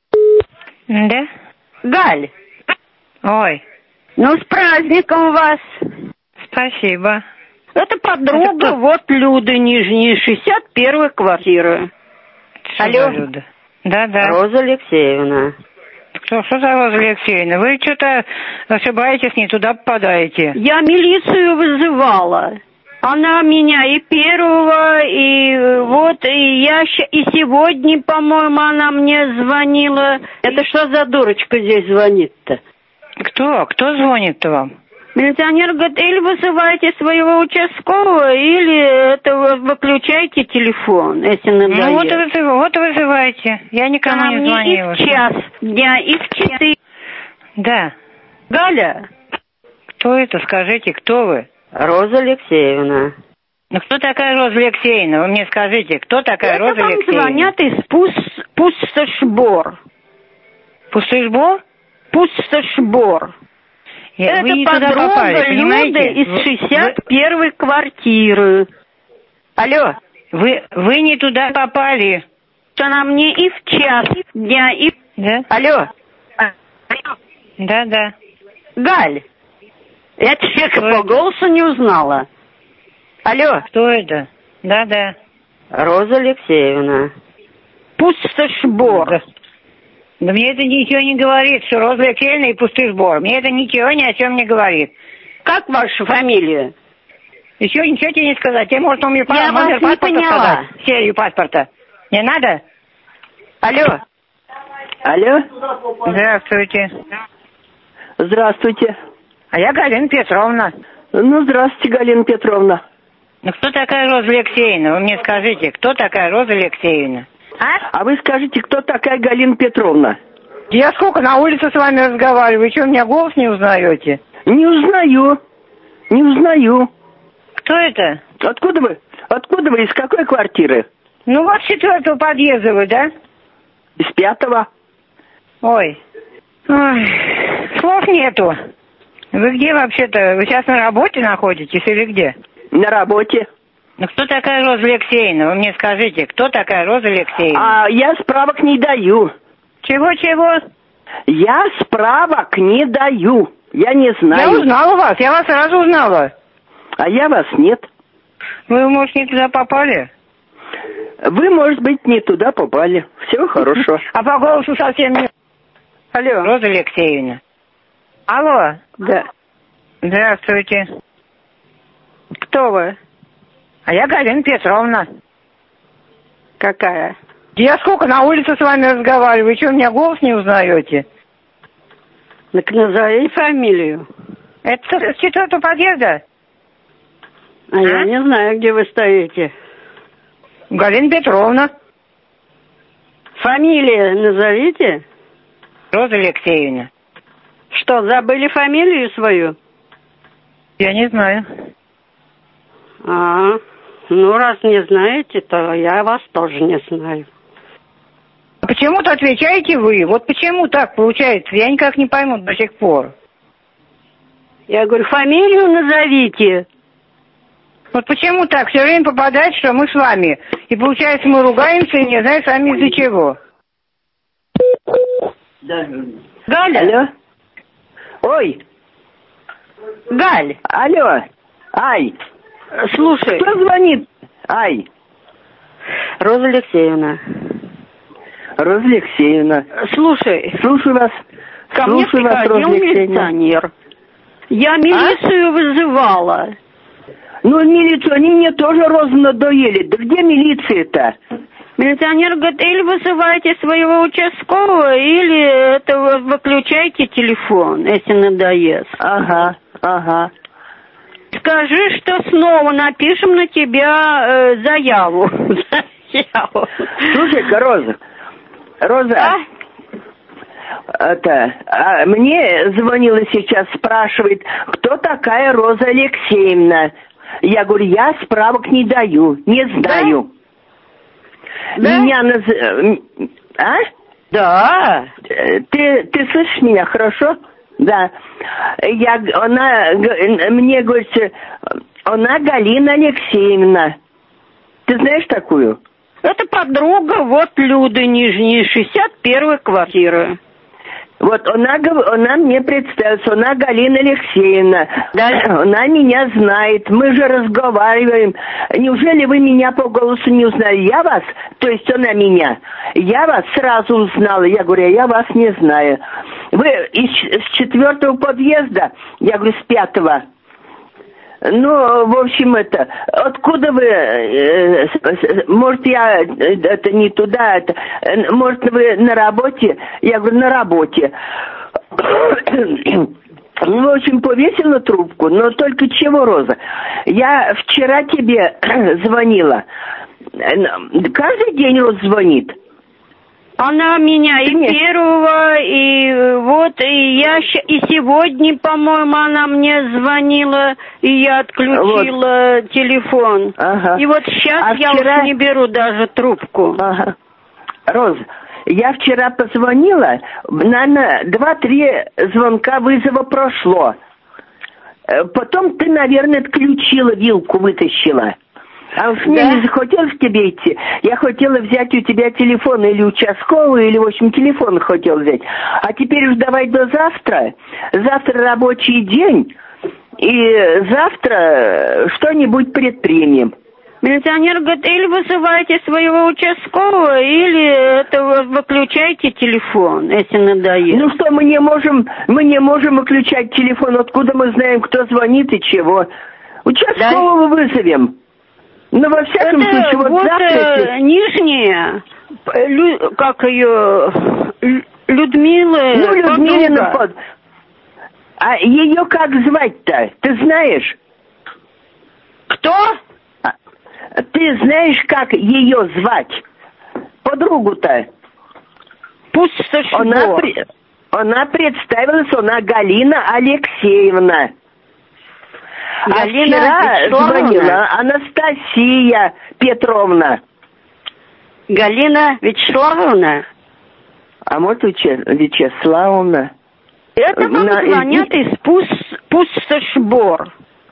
Да? Галь. Ой. Ну, с праздником вас. Спасибо. Это подруга, Это вот Люда Нижняя, шестьдесят первая квартира. Что Алло. за Люда? Да-да. Роза Алексеевна. Кто, что за Роза Алексеевна? Вы что-то ошибаетесь, не туда попадаете. Я милицию вызывала. Она меня и первого, и вот, и я, щ- и сегодня, по-моему, она мне звонила. Это что за дурочка здесь звонит-то? Кто? Кто звонит-то вам? Милиционер говорит, или вызывайте своего участкового, или это вы выключайте телефон, если надоест. Ну вот, вызыв... вот вызывайте. Я никому Она не мне звонила. и в час дня, и в четыре. Да. Галя? Кто это? Скажите, кто вы? Роза Алексеевна. Ну кто такая Роза Алексеевна? Вы мне скажите, кто такая Это Роза вам Алексеевна? звонят из Пус- Пустошбор. Пустышбор? Пустошбор. Я- вы Это не туда подруга попали, Люды понимаете? из Вы- шестьдесят первой квартиры. Алло. Вы, вы не туда попали. Она мне и в час дня, и... Да? Алло. Да, да. Галь. Я человека по голосу не узнала. Алло. Кто это? Да, да. Роза Алексеевна. Пустошбор. Да. Да мне это ничего не говорит, что Роза Алексеевна и Пустышбор. Мне это ничего ни о чем не говорит. Как ваша фамилия? Еще ничего тебе не сказать. Тебе может номер Я вас номер не паспорта поняла. сказать. Серию паспорта. Не надо? Алло. Алло? Здравствуйте. Здравствуйте. А я Галина Петровна. Ну, здравствуйте, Галина Петровна. Ну кто такая Роза Алексеевна? Вы мне скажите, кто такая Роза Алексеевна? А? А вы скажите, кто такая Галина Петровна? Я сколько на улице с вами разговариваю, вы что, у меня голос не узнаете? Не узнаю. Не узнаю. Кто это? Откуда вы? Откуда вы? Из какой квартиры? Ну вот с четвертого подъезда вы, да? Из пятого. Ой. Ой. Слов нету. Вы где вообще-то? Вы сейчас на работе находитесь или где? На работе. Ну кто такая Роза Алексеевна? Вы мне скажите, кто такая Роза Алексеевна? А я справок не даю. Чего-чего? Я справок не даю. Я не знаю. Я узнала вас, я вас сразу узнала. А я вас нет. Вы, может, не туда попали? Вы, может быть, не туда попали. Всего хорошего. А по голосу совсем не... Алло. Роза Алексеевна. Алло. Да. Здравствуйте. Кто вы? А я Галина Петровна. Какая? Я сколько на улице с вами разговариваю, вы что, у меня голос не узнаете? Так назови фамилию. Это с четвертого подъезда? А, а я не знаю, где вы стоите. Галина Петровна. Фамилия назовите. Роза Алексеевна. Что, забыли фамилию свою? Я не знаю. А, ну раз не знаете, то я вас тоже не знаю. Почему-то отвечаете вы. Вот почему так получается? Я никак не пойму до сих пор. Я говорю, фамилию назовите. Вот почему так? Все время попадает, что мы с вами. И получается, мы ругаемся, и не знаю сами из-за чего. Да. Галя? Алло? Ой. Галь. Алло. Ай. Слушай. Кто звонит? Ай. Роза Алексеевна. Роза Алексеевна. Слушай. Слушаю вас. Ко мне Слушаю вас, приходил Роза Алексеевна. милиционер. Я милицию а? вызывала. Ну, милицию, они мне тоже, Роза, надоели. Да где милиция-то? Милиционер говорит, или вызывайте своего участкового, или это вы выключайте телефон, если надоест. Ага, ага. Скажи, что снова напишем на тебя э, заяву. заяву. Слушай-ка, Роза, Роза, а? это, а мне звонила сейчас, спрашивает, кто такая Роза Алексеевна. Я говорю, я справок не даю, не знаю. Да? Меня наз... А? Да. Ты, ты слышишь меня, хорошо? Да. Я, она, мне говорит, она Галина Алексеевна. Ты знаешь такую? Это подруга вот Люды Нижней, шестьдесят первая квартира. Вот она, она мне представится, она Галина Алексеевна. Да. Она меня знает, мы же разговариваем. Неужели вы меня по голосу не узнали? Я вас, то есть она меня, я вас сразу узнала. Я говорю, я вас не знаю. Вы из, с четвертого подъезда? Я говорю, с пятого. Ну, в общем, это, откуда вы, э, может, я, это не туда, это, может, вы на работе? Я говорю, на работе. Ну, в общем, повесила трубку, но только чего, Роза? Я вчера тебе звонила. Каждый день Роза звонит. Она меня и первого, и вот, и я, и сегодня, по-моему, она мне звонила, и я отключила вот. телефон. Ага. И вот сейчас а я вчера... уже не беру даже трубку. Ага. Роза, я вчера позвонила, наверное, два-три звонка вызова прошло. Потом ты, наверное, отключила, вилку вытащила. А уж мне да? не захотелось к тебе идти. Я хотела взять у тебя телефон или участковый, или, в общем, телефон хотела взять. А теперь уж давай до завтра. Завтра рабочий день. И завтра что-нибудь предпримем. Милиционер говорит, или вызывайте своего участкового, или это вы выключайте телефон, если надоест. Ну что, мы не можем, мы не можем выключать телефон. Откуда мы знаем, кто звонит и чего? Участкового да? вызовем. Ну, во всяком это случае, вот, вот завтра... Э, нижняя, Лю, как ее, Людмила... Ну, Людмилина под... А ее как звать-то? Ты знаешь? Кто? А, ты знаешь, как ее звать? Подругу-то? Пусть сошло. Она, при... она представилась, она Галина Алексеевна. Галина а вчера звонила Анастасия Петровна. Галина Вячеславовна? А может, Вяче... Вячеславовна? Это вам На... звонят из Пусть-Сашбор.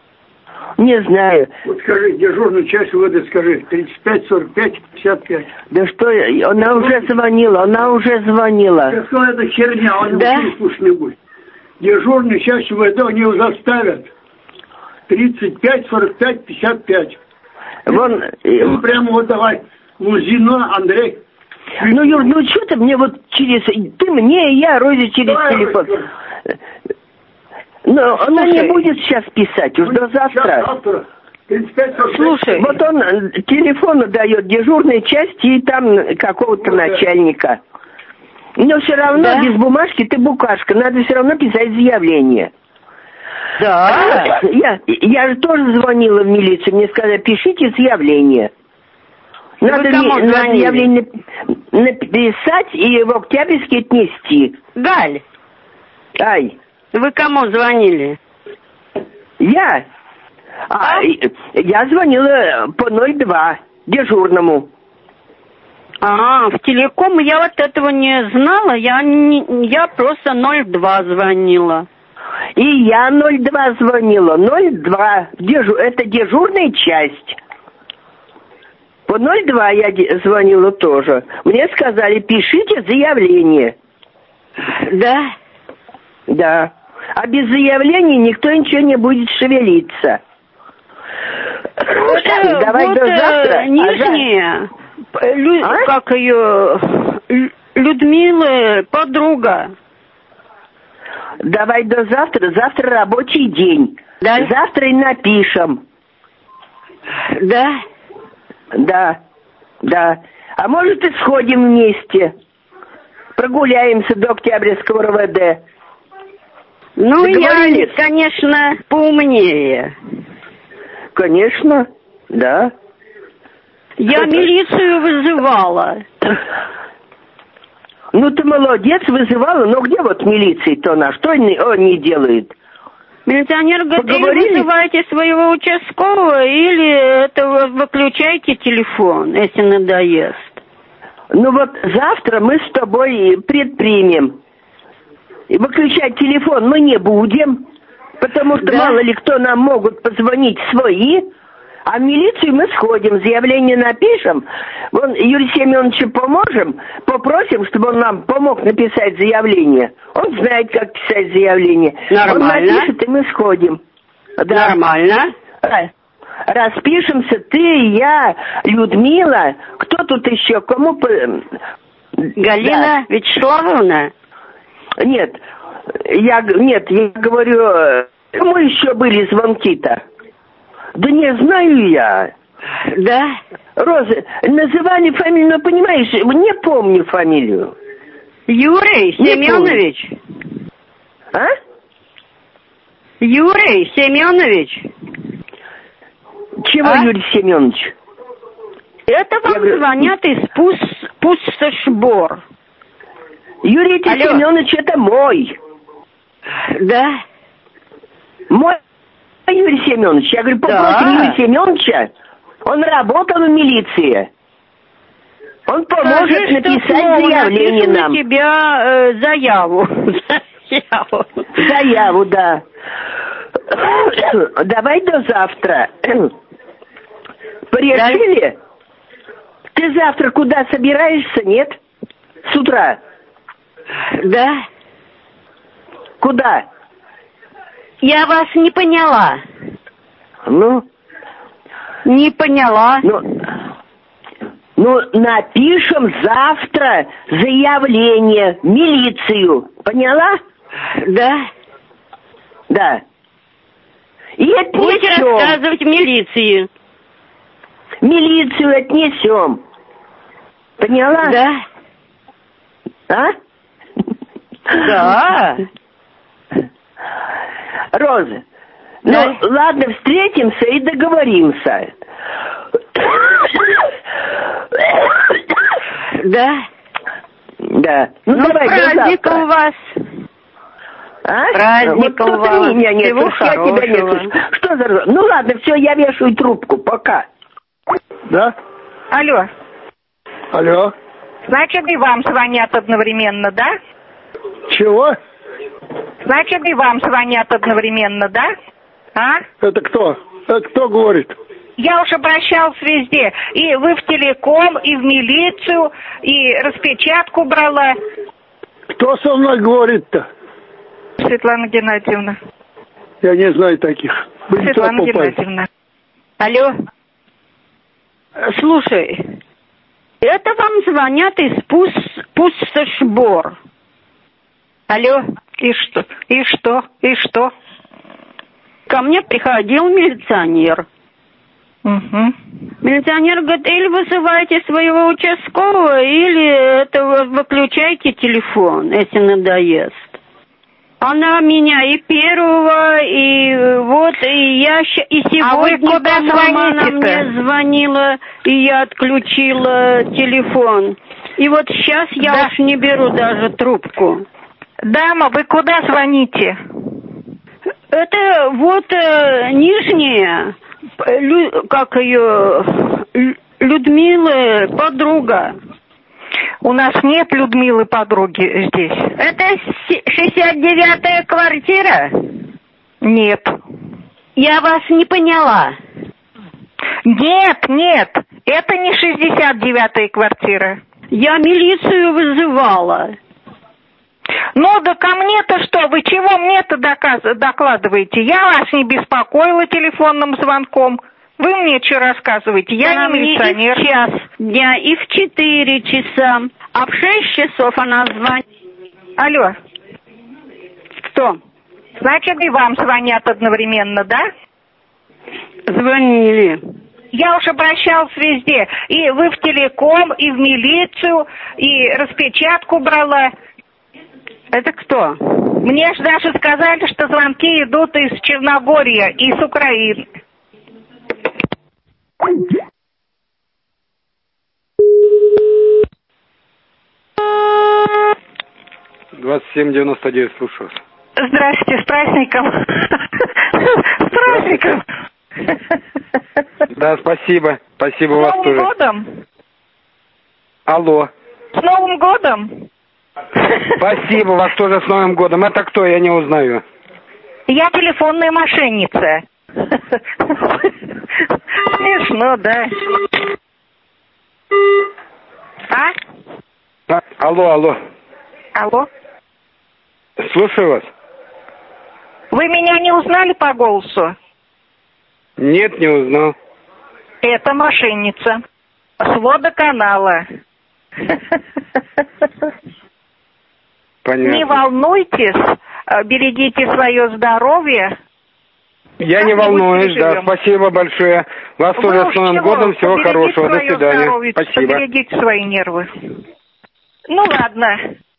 Не знаю. Вот скажи, дежурную часть выдать, скажи, тридцать пять сорок пять пятьдесят пять. Да что, она уже звонила, она уже звонила. Какая это херня, он да? не слушать не будет. Дежурную часть ВД они его заставят. тридцать пять сорок пять пятьдесят пять. Вон... Ну, прямо вот давай. Лузина, Андрей. Ну, Юр, ну что ты мне вот через... Ты мне, и я, Розе через давай, телефон. Розе. Но она не будет сейчас писать, уж ну, до завтра. завтра. тридцать пять сорок пять. Слушай, вот он телефон дает дежурной части и там какого-то вот начальника. Но все равно да? без бумажки ты букашка. Надо все равно писать заявление. Да. Я, я же тоже звонила в милицию. Мне сказали, пишите заявление. Надо, ми, надо заявление написать и в Октябрьский отнести. Галь. Ай. Вы кому звонили? Я? А? А, я звонила по ноль два дежурному. А, в телеком я вот этого не знала. Я, не, я просто ноль два звонила. И я ноль два звонила. ноль два. Дежу... Это дежурная часть. По ноль два я звонила тоже. Мне сказали, пишите заявление. Да. Да. А без заявления никто ничего не будет шевелиться. Это Давай вот до завтра. нижняя, а за... Лю... а? Как ее, Людмила, подруга. Давай до завтра. Завтра рабочий день. Да? Завтра и напишем. Да? Да. Да. А может и сходим вместе. Прогуляемся до Октябрьского РВД. Ну, я, конечно, поумнее. Конечно, да. Я милицию вызывала. Ну, ты молодец, вызывала, но где вот милиция-то она? Что они, они делают? Милиционер говорит, или вызывайте своего участкового, или это вы выключайте телефон, если надоест. Ну вот завтра мы с тобой предпримем. И выключать телефон мы не будем, потому что да. Мало ли кто нам могут позвонить свои, а в милицию мы сходим, заявление напишем, вон Юрию Семеновичу поможем, попросим, чтобы он нам помог написать заявление. Он знает, как писать заявление. Нормально. Он напишет, и мы сходим. Да. Нормально. Распишемся, ты, я, Людмила, кто тут еще, кому... Галина да. Вячеславовна? Нет, я, нет, я говорю, кому еще были звонки-то? Да не знаю я. Да? Роза, называли фамилию, но понимаешь, не помню фамилию. Юрий не Семенович. Помню. А? Юрий Семенович. Чего, а? Юрий Семенович? Это вам говорю... звонят из Пус... Пустошбор. Юрий Семенович, это мой. Да? Мой Юрий Семенович. Я говорю, попросим да. Юрия Семеновича. Он работал в милиции. Он поможет Скажи, написать заявление нам. На тебя э, заяву. заяву. Заяву, да. Давай до завтра. Порешили? Да. Ты завтра куда собираешься, нет? С утра. Да. Куда? Я вас не поняла. Ну? Не поняла. Ну, ну напишем завтра заявление в милицию. Поняла? Да. Да. И отнесем. Будете рассказывать милиции. Милицию отнесем. Поняла? Да. А? Да. Роза, да. Ну, ладно, встретимся и договоримся. Да? Да. Ну, ну давай, праздник у вас. А? Праздник вот у вас. Меня нет, Всего я тебя не слышу. Что за... Ну, ладно, все, я вешаю трубку. Пока. Да? Алло. Алло. Значит, и вам звонят одновременно, да? Чего? Значит, и вам звонят одновременно, да? А? Это кто? Это кто говорит? Я уж обращалась везде. И вы в телеком, и в милицию, и распечатку брала. Кто со мной говорит-то? Светлана Геннадьевна. Я не знаю таких. Вы Светлана Геннадьевна. Алло. Слушай, это вам звонят из Пус... Пустошбор. Алло. И что? И что? И что? Ко мне приходил милиционер. Угу. Милиционер говорит, или вызывайте своего участкового, или это вы выключайте телефон, если надоест. Она меня и первого, и вот, и я, и сегодня, а вы куда она мне звонила, и я отключила телефон. И вот сейчас я да. уж не беру даже трубку. Дама, вы куда звоните? Это вот э, нижняя, Лю, как ее, Людмила, подруга. У нас нет Людмилы подруги здесь. Это шестьдесят девятая квартира? Нет. Я вас не поняла. Нет, нет, это не шестьдесят девятая квартира. Я милицию вызывала. Ну да ко мне-то что? Вы чего мне-то доказ- докладываете? Я вас не беспокоила телефонным звонком. Вы мне что рассказываете? Я она не милиционер. Мне и в час дня, и в четыре часа, а в шесть часов она звонит. Алло. Кто? Значит, и вам звонят одновременно, да? Звонили. Я уж обращалась везде. И вы в телеком, и в милицию, и распечатку брала. Это кто? Мне же даже сказали, что звонки идут из Черногории и с Украины. двадцать семь девяносто девять, слушаю вас. Здрасте, с праздником. С праздником. Да, спасибо. Спасибо вас тоже. С Новым годом. Алло. С Новым годом. Спасибо вас тоже с Новым годом. Это кто? Я не узнаю. Я телефонная мошенница. Смешно, да. А? а? Алло, алло. Алло. Слушаю вас. Вы меня не узнали по голосу? Нет, не узнал. Это мошенница. С водоканала. Понятно. Не волнуйтесь, берегите свое здоровье. Я как не волнуюсь, да, спасибо большое. Вас Вы тоже с Новым чего? годом, всего Поберегите хорошего, до свое свидания. здоровье, Спасибо. Поберегите свои нервы. Ну ладно.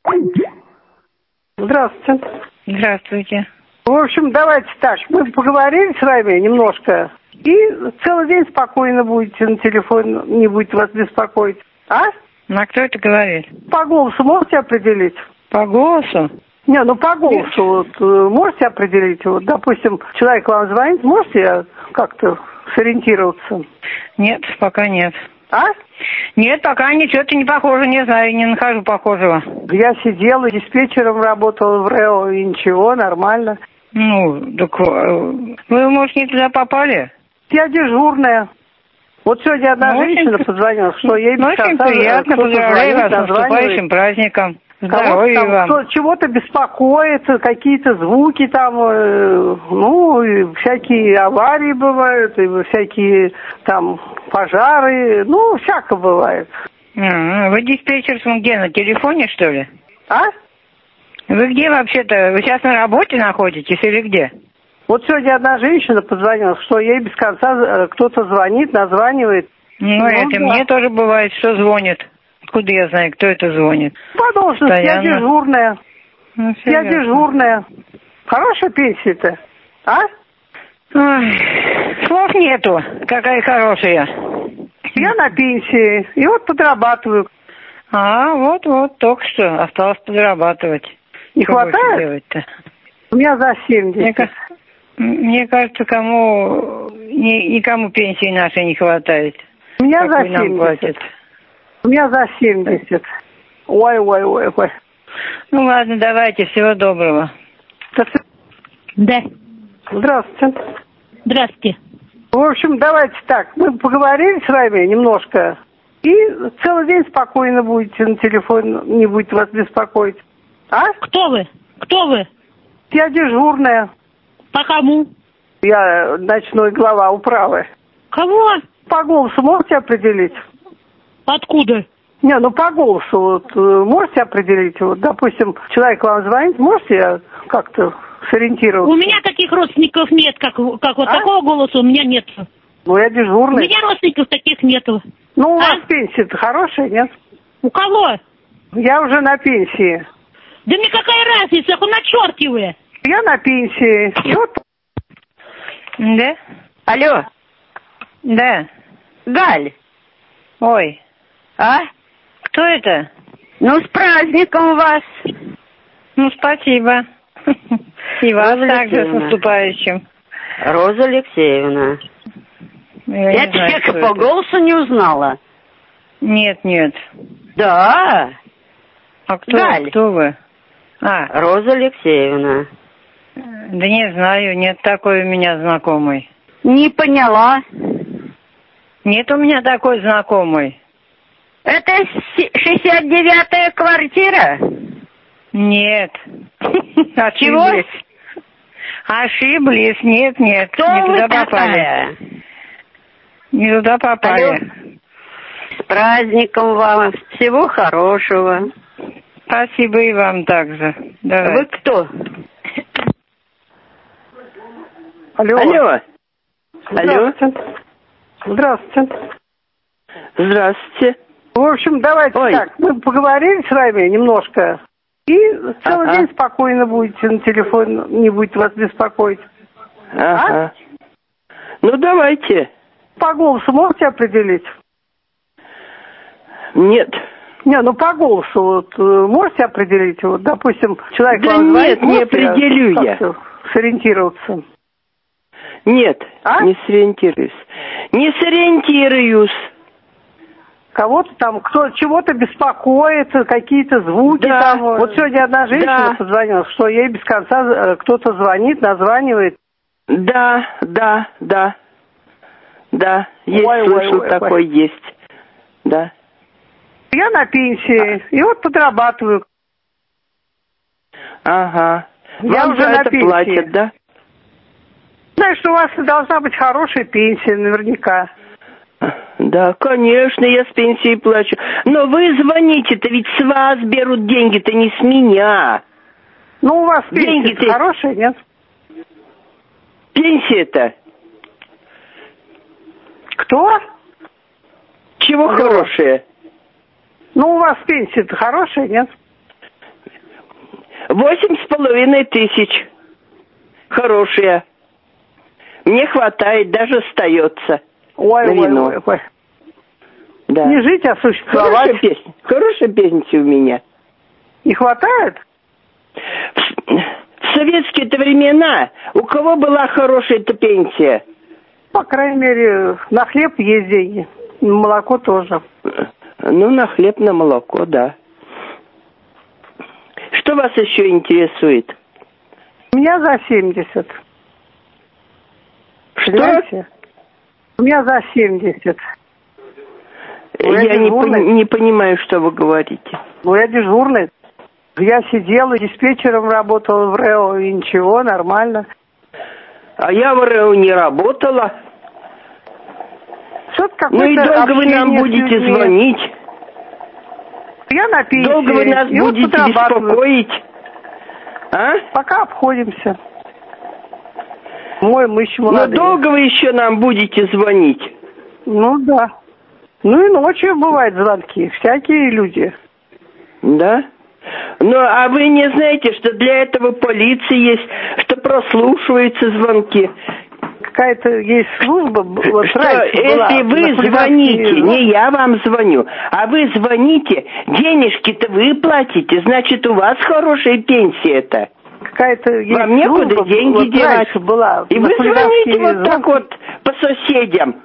Здравствуйте. Здравствуйте. В общем, давайте так, мы поговорили с вами немножко, и целый день спокойно будете на телефон, не будет вас беспокоить. А? А кто это говорит? По голосу можете определить? По голосу? Не, ну по голосу вот, э, можете определить? Вот, допустим, человек вам звонит, можете как-то сориентироваться? Нет, пока нет. А? Нет, пока ничего-то не похоже, не знаю, не нахожу похожего. Я сидела, диспетчером работала в РЭО, и ничего, нормально. Ну, так вы, может, не туда попали? Я дежурная. Вот сегодня одна ну, женщина очень, позвонила, что ей без очень конца приятно, поздравляю вас с наступающим праздником. Здоровья там, вам. Кто, чего-то беспокоит, какие-то звуки там, э, ну, и всякие аварии бывают, и всякие там пожары, ну, всякое бывает. А, вы диспетчер где, на телефоне, что ли? А? Вы где вообще-то? Вы сейчас на работе находитесь или где? Вот сегодня одна женщина позвонила, что ей без конца кто-то звонит, названивает. Ну, ну это да. Мне тоже бывает, что звонит. Откуда я знаю, кто это звонит? По должности, я дежурная. Ну, я ясно. дежурная. Хорошая пенсия-то, а? Ой, слов нету, какая хорошая. Я на пенсии, и вот подрабатываю. А, вот-вот, только что осталось подрабатывать. Не что хватает? У меня за семьдесят. Мне, мне кажется, кому ни, никому пенсии нашей не хватает. У меня за семьдесят. У меня за семьдесят. Ой, ой, ой, ой. Ну ладно, давайте, всего доброго. Да. Здравствуйте. Здравствуйте. В общем, давайте так, мы поговорили с вами немножко, и целый день спокойно будете на телефон, не будет вас беспокоить. А? Кто вы? Кто вы? Я дежурная. По кому? Я ночной глава управы. Кого? По голосу можете определить? Откуда? Не, ну по голосу вот, можете определить? Вот, допустим, человек вам звонит, можете как-то сориентироваться? У меня таких родственников нет, как, как вот а? такого голоса у меня нет. Ну, я дежурный. У меня родственников таких нету. Ну, у а? вас пенсия-то хорошая, нет? У кого? Я уже на пенсии. Да мне какая разница, он на черте вы. Я на пенсии. И вот... Да? Алло. Да. Галь. Ой. А? Кто это? Ну, с праздником вас. Ну, спасибо. И вас также с наступающим. Роза Алексеевна. Я, Я человека по это. голосу не узнала. Нет, нет. Да. А кто, Галь. кто вы? А. Роза Алексеевна. Да не знаю, нет такой у меня знакомой. Не поняла. Нет у меня такой знакомой. Это шестьдесят девятая квартира? Нет. Чего? Ошиблись. Ошиблись. Нет, нет. Кто не вы туда такая? попали. Не туда попали. Алло. С праздником вам. Всего хорошего. Спасибо и вам также. Давай. Вы кто? Алло. Алло. Алло. Здравствуйте. Здравствуйте. Здравствуйте. В общем, давайте Ой. так. Мы поговорили с вами немножко. И целый Ага. день спокойно будете на телефон, не будет вас беспокоить. Ага. Ну, давайте. По голосу можете определить? Нет. Не, ну по голосу вот, э, можете определить? Вот, допустим, человек Да вам нет, звонит, не можете определю я. как-то сориентироваться? Нет, А? не сориентируюсь. Не сориентируюсь. Кого-то там, кто чего-то беспокоит, какие-то звуки Да. там. Вот сегодня одна женщина Да. позвонила, что ей без конца э, кто-то звонит, названивает. Да, да, да. Да, есть, Ой, ой, слышал, ой, такой ой. есть. Да. Я на пенсии, и вот подрабатываю. Ага. Я Вам уже за на это пенсии. платят, да? Знаешь, что у вас должна быть хорошая пенсия, наверняка. Да, конечно, я с пенсии плачу. Но вы звоните-то, ведь с вас берут деньги-то, не с меня. Ну, у вас пенсия Деньги-то- хорошая, нет? Пенсия-то? Кто? Чего Алло. хорошая? Ну, у вас пенсия-то хорошая, нет? Восемь с половиной тысяч. Хорошая. Мне хватает, даже остается. Ой, на ой, вино. ой, ой. Да. Не жить, а существовать. Хорошая песня. Хорошая песня у меня. Не хватает? В, в советские-то времена у кого была хорошая-то пенсия? По крайней мере, на хлеб есть деньги. На молоко тоже. Ну, на хлеб, на молоко, да. Что вас еще интересует? У меня за семьдесят. Что? Понимаете? У меня за семьдесят. Ну, Я я не, дежурный. пони- не понимаю, что вы говорите. Ну, я дежурный. Я сидела, диспетчером работала в РЭО, и ничего, нормально. А я в РЭО не работала. Что-то Ну и какое-то долго вы нам общение с будете людьми. звонить? Я на пенсии. Долго вы нас и вот будете подрабатываю. беспокоить? А? Пока обходимся. Мой, мы еще Но молодые. долго вы еще нам будете звонить? Ну да. Ну и ночью бывают звонки. Всякие люди. Да? Ну, а вы не знаете, что для этого полиция есть, что прослушиваются звонки? Какая-то есть служба. Вот Что раньше была, если вы на звоните, хулиганские- не я вам звоню, а вы звоните, денежки-то вы платите, значит, у вас хорошая пенсия-то. Какая-то есть Вам некуда служба, деньги вот девать. раньше была. И на вы звоните хулиганские вот так звонки. вот по соседям.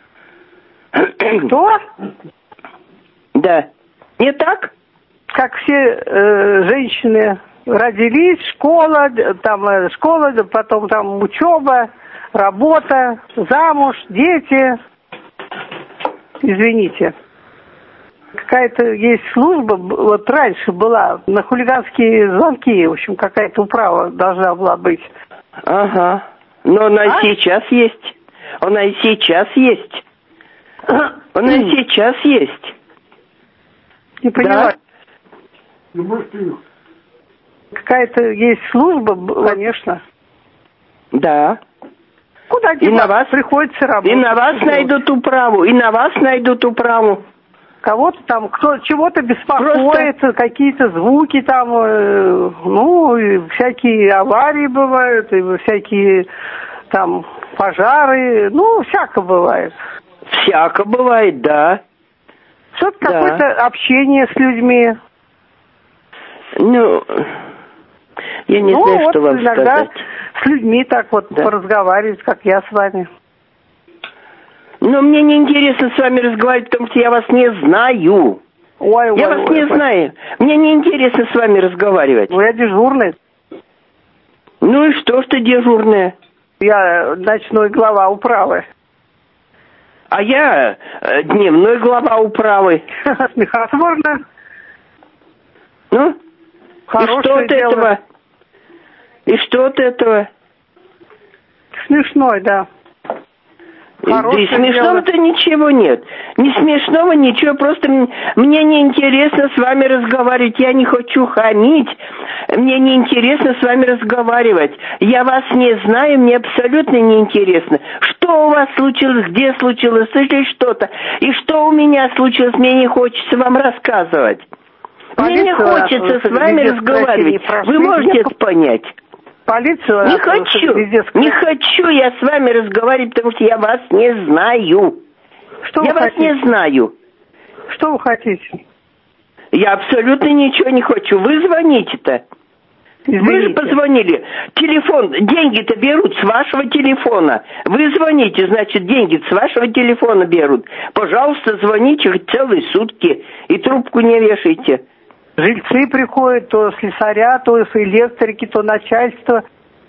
Кто? Да. Не так? Как все э, женщины родились, школа, д- там э, школа, да потом там учеба, работа, замуж, дети. Извините. Какая-то есть служба, б- вот раньше была, на хулиганские звонки, в общем, какая-то управа должна была быть. Ага. Но она А? и сейчас есть. Она и сейчас есть. Она и сейчас есть. Не понимаю. Ну, может, и- Какая-то есть служба, б- конечно. Да. Куда И на вас приходится работать. И на вас Что найдут управу, и на вас найдут управу. Кого-то там, кто чего-то беспокоит, какие-то звуки там, э, ну, и всякие аварии бывают, и всякие там пожары, ну, всяко бывает. Всяко бывает, да. Что-то Да. какое-то общение с людьми. Ну, я не ну, знаю, вот что вам иногда сказать. с людьми так вот Да. поразговаривать, как я с вами. Но мне не интересно с вами разговаривать, потому что я вас не знаю. Ой, Я ой, вас ой, не ой. знаю. Мне не интересно с вами разговаривать. Ну, я дежурный. Ну и что, что дежурная? Я ночной глава управы. А я э, дневной глава управы. Смехотворно. Ну? Хорошее И что от дело. этого? И что от этого? Смешной, да. Да и смешного-то ничего нет. Ни смешного, ничего. Просто мне неинтересно с вами разговаривать. Я не хочу хамить. Мне неинтересно с вами разговаривать. Я вас не знаю, мне абсолютно неинтересно. Что у вас случилось, где случилось, или что-то. И что у меня случилось, мне не хочется вам рассказывать. Мне не хочется с вами разговаривать. Вы можете это понять? Полицию? Не хочу, не хочу я с вами разговаривать, потому что я вас не знаю. Что я вы вас хотите? не знаю. Что вы хотите? Я абсолютно ничего не хочу. Вы звоните-то. Извините. Вы же позвонили. Телефон, деньги-то берут с вашего телефона. Вы звоните, значит, деньги с вашего телефона берут. Пожалуйста, звоните хоть целые сутки и трубку не вешайте. Жильцы приходят, то слесаря, то электрики, то начальство.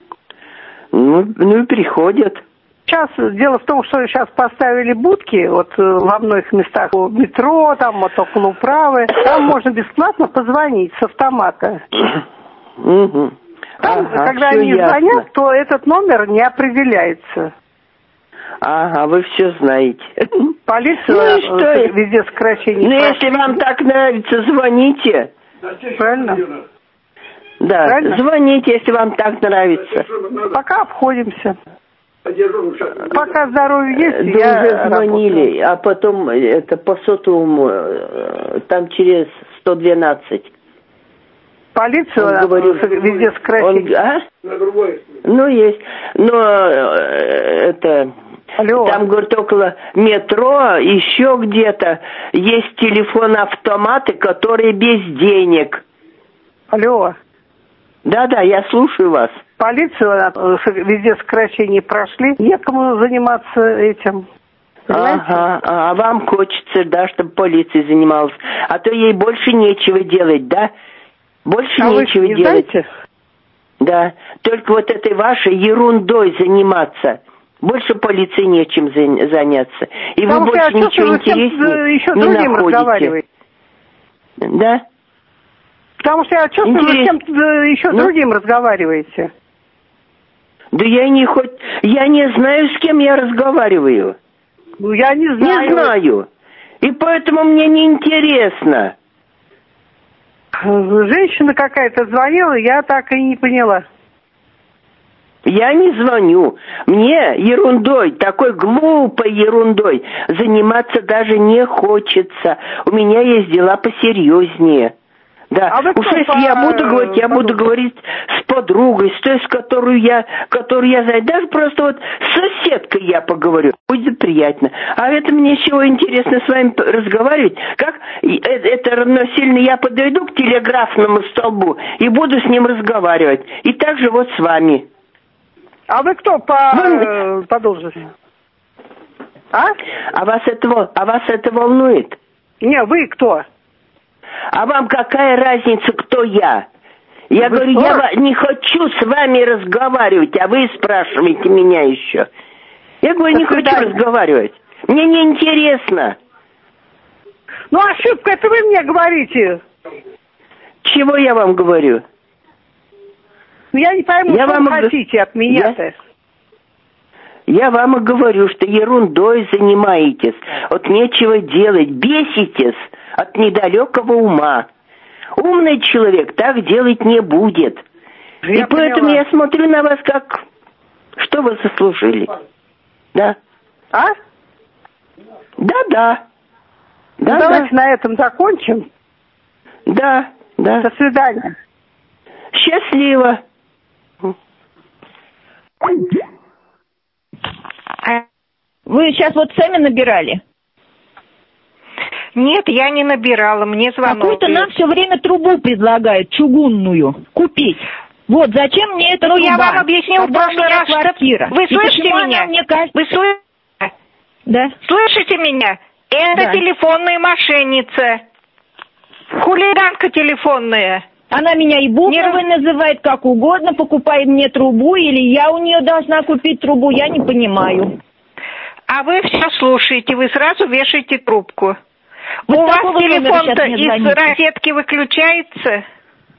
Ну, ну и приходят. Сейчас дело в том, что сейчас поставили будки вот во многих местах, метро, там вот около управы. Там можно бесплатно позвонить с автомата. Угу. Там, ага, когда они ясно. звонят, то этот номер не определяется. Ага, вы все знаете. Полиция ну и что? везде сокращение. Ну, если вам так нравится, звоните. Правильно? Да, Правильно? звоните, если вам так нравится. Пока обходимся. Пока здоровье есть, да я уже звонили, работаю. а потом это по сотовому, там через сто двенадцать. Полицию он говорил, везде сокращение. Он, а? Ну, есть. Но это... Алло. Там, говорит, около метро, еще где-то есть телефон-автоматы, которые без денег. Алло. Да-да, я слушаю вас. Полицию везде сокращение прошли. Некому заниматься этим. Понимаете? Ага, а вам хочется, да, чтобы полиция занималась. А то ей больше нечего делать, да? Больше а нечего вы не делать. Знаете? Да, только вот этой вашей ерундой заниматься. Больше полиции нечем заняться. И Потому вы больше ничего интереснее еще не другим находите. Да? Потому что я чувствую, Интерес... вы с кем-то еще ну? другим разговариваете. Да я не хоть... Я не знаю, с кем я разговариваю. Ну, я не знаю. Не знаю. И поэтому мне неинтересно. Женщина какая-то звонила, я так и не поняла. Я не звоню. Мне ерундой, такой глупой ерундой заниматься даже не хочется. У меня есть дела посерьезнее. Да, а уж если по... я буду говорить, я буду говорить с подругой, с той, с которой я, которую я знаю. Даже просто вот с соседкой я поговорю. Будет приятно. А это мне чего интересно с вами разговаривать? Как это равносильно я подойду к телеграфному столбу и буду с ним разговаривать. И так же вот с вами. А вы кто по, вы... по должности? А? А вас это, а вас это волнует? Не, вы кто? А вам какая разница, кто я? Я вы говорю, я не хочу с вами разговаривать, а вы спрашиваете меня еще. Я говорю, не хочу разговаривать. Мне неинтересно. Ну, ошибка, это вы мне говорите. Чего я вам говорю? Я не пойму, я что вам вы хотите от меня-то. Я... я вам и говорю, что ерундой занимаетесь. Вот нечего делать, беситесь от недалекого ума. Умный человек так делать не будет. Я и поэтому поняла. Я смотрю на вас как... Что вы заслужили? Да? А? Да-да. Ну, да, давайте да. на этом закончим. Да, да. До свидания. Счастливо. Вы сейчас вот сами набирали? Нет, я не набирала, мне звонок. Какую-то нам все время трубу предлагают, чугунную, купить. Вот, зачем мне эта ну, труба? Ну, я вам объяснила в прошлый раз, квартира. Что... Вы слышите меня? Мне кажется... Вы слышите? Да. Слышите меня? Это да. Телефонная мошенница. Хулиганка телефонная. Она меня и Бухновой не... называет, как угодно, покупает мне трубу, или я у нее должна купить трубу, я не понимаю. А вы все слушаете, вы сразу вешаете трубку. Вы у вас телефон-то из розетки выключается?